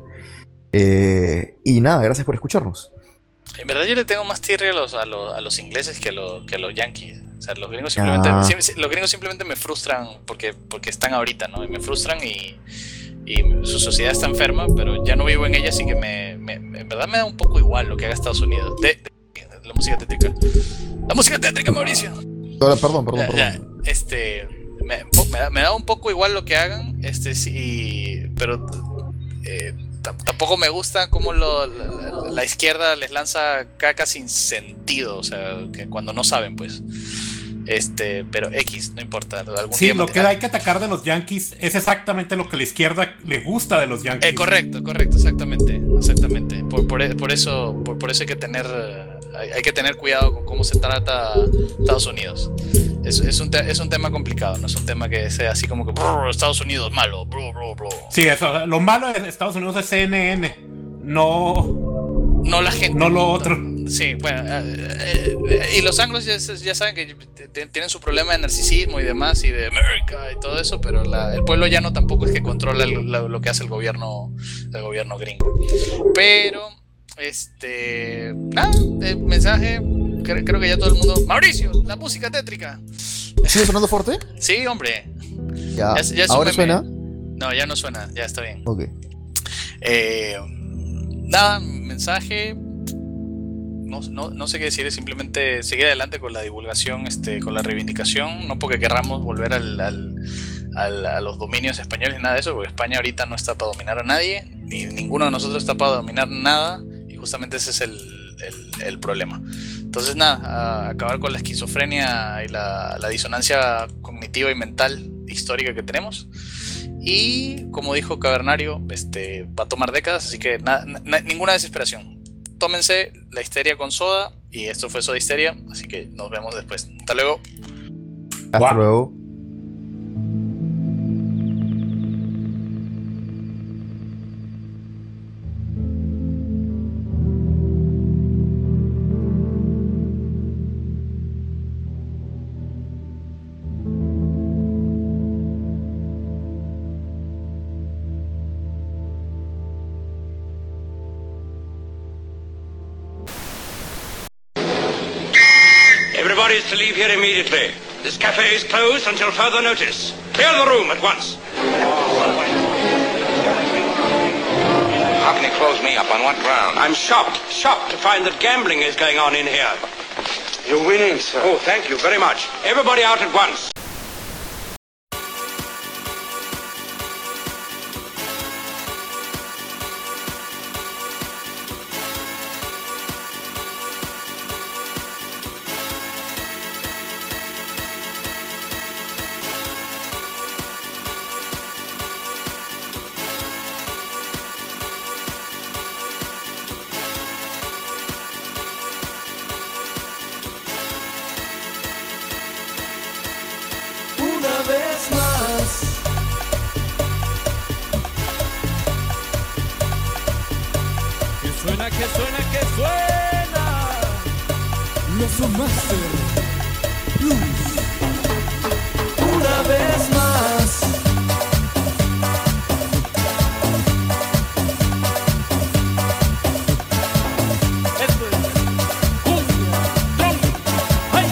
Eh, y nada, gracias por escucharnos. En verdad yo le tengo más tirria a los, a los, a los ingleses que a, los, que a los yankees. O sea, los gringos simplemente, Ah. sim- los gringos simplemente me frustran porque, porque están ahorita, ¿no? Y me frustran y, y su sociedad está enferma, pero ya no vivo en ella, así que me, me- me- en verdad me da un poco igual lo que haga Estados Unidos. De, de- la música tétrica. La música tétrica, Mauricio. Ahora, perdón, perdón, Ya, perdón. ya, este, me, po- me da, me da un poco igual lo que hagan, este sí, pero eh, t- tampoco me gusta cómo lo, la, la- la izquierda les lanza caca sin sentido, o sea, que cuando no saben, pues. Este, pero X, no importa. Algún Sí, día lo me- que hay que atacar de los Yankees es exactamente lo que la izquierda le gusta de los Yankees. Eh, correcto, correcto, exactamente, exactamente. Por, por, e- por eso, por, por eso hay que tener, eh, hay, hay que tener cuidado con cómo se trata Estados Unidos. Es, es, un te- es un tema complicado, no es un tema que sea así como que "Brr, Estados Unidos malo, bro, bro, bro". Sí, eso. Lo malo de Estados Unidos es C N N, no, no la gente, no lo otro. Sí, bueno, eh, eh, y los anglos ya, ya saben que t- t- tienen su problema de narcisismo y demás, y de América y todo eso, pero la- el pueblo llano tampoco es que controla el- lo, lo que hace el gobierno, el gobierno gringo. Pero, este, nada, el mensaje, cre- creo que ya todo el mundo. Mauricio, la música tétrica. ¿Sigue sonando fuerte? Sí, hombre. Ya. Ya es- ya es un ¿Ahora meme. suena? No, ya no suena, ya está bien. Ok. Eh, nada, mensaje. No, no, no sé qué decir, es simplemente seguir adelante con la divulgación, este, con la reivindicación, no porque querramos volver al, al, al- a los dominios españoles, nada de eso, porque España ahorita no está para dominar a nadie, ni ninguno de nosotros está para dominar nada, y justamente ese es el, el, el problema. Entonces nada, a acabar con la esquizofrenia y la, la disonancia cognitiva y mental histórica que tenemos. Y como dijo Cavernario, este, va a tomar décadas, así que na- na- ninguna desesperación. Tómense la histeria con soda, y esto fue Soda Histeria, así que nos vemos después. Hasta luego. Hasta luego. Everybody is to leave here immediately. This cafe is closed until further notice. Clear the room at once. me up on what ground? I'm shocked, shocked to find that gambling is going on in here. You're winning, sir. Oh, thank you very much. Everybody out at once. Suena, que suena, que suena. Los Master Blues. Una vez más. Esto es cumbia, tronco, ¡ay!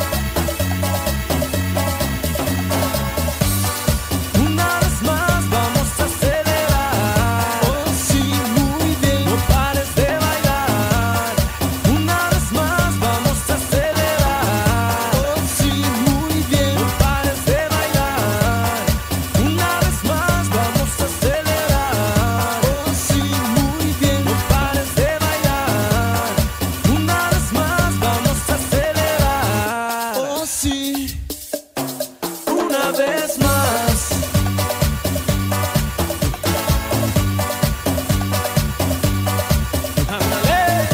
Una vez más vamos a celebrar. Oh, sí, muy bien. No pares de bailar. Una vez más vamos a celebrar. Oh, sí, muy bien. No pares de bailar. Una vez más vamos a celebrar. Oh, sí, muy bien. No pares de bailar. Una vez más vamos a celebrar. Oh, sí. Una vez más. Ándale.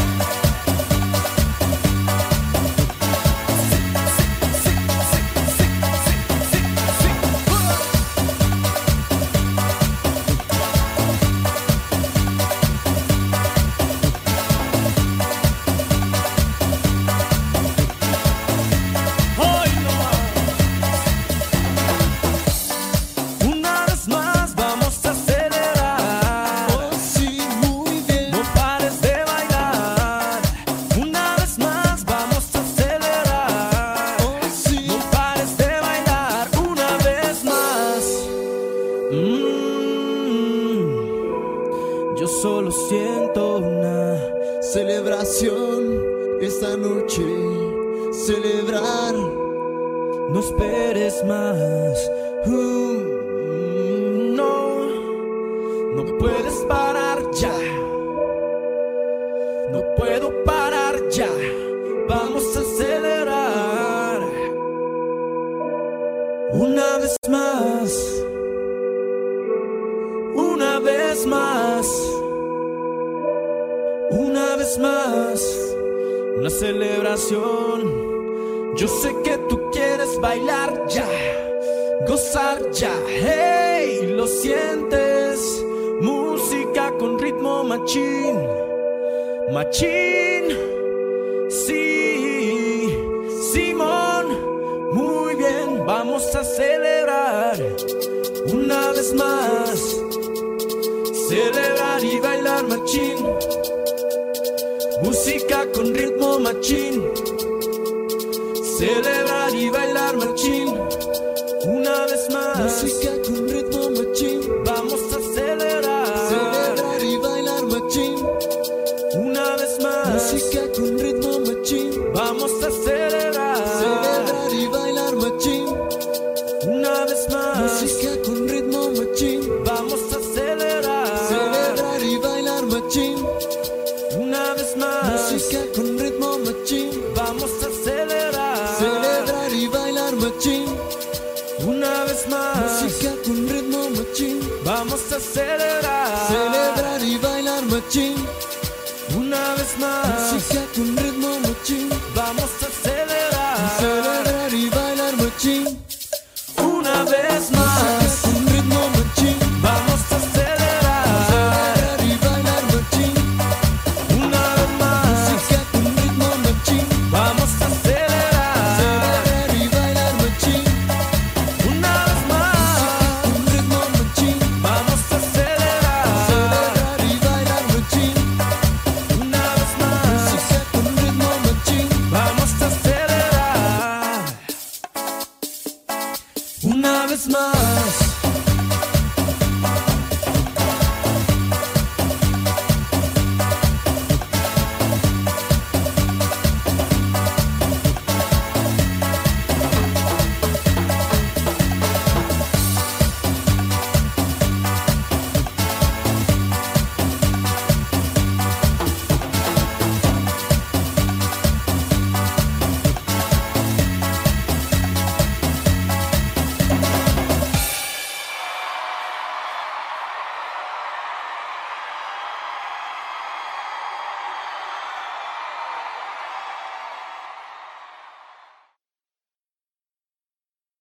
Hoy no más. Una vez más vamos a celebrar. Oh, sí, muy bien. No pares de bailar. Una vez más vamos a celebrar. Oh, sí. No pares de bailar. Una vez más. Mm. Yo solo siento una celebración esta noche. Celebrar. No esperes más. Mm, no, no puedes parar ya. No puedo parar ya. Vamos a celebrar. Una vez más. Una vez más. Una vez más. Una celebración. Yo sé que tú quieres bailar ya, gozar ya, hey, lo sientes. Música con ritmo machín, machín, sí, Simón, muy bien, vamos a celebrar. Una vez más, celebrar y bailar machín. Música con ritmo machín. Celebrar y bailar machín. Una vez más. Música con ritmo machín. Vamos a celebrar. Celebrar y bailar machín. Una vez más. Música con ritmo machín. Vamos a celebrar. Celebrar y bailar machín. Una vez más. Música con ritmo machín. Vamos a celebrar. Celebrar y bailar machín. Una vez más. Música con ritmo machín. Vamos a celebrar. Celebrar y bailar machín. Una vez más. Música con ritmo machín. Vamos a celebrar. Celebrar y bailar machín. Una vez más. Música con ritmo machín. Vamos a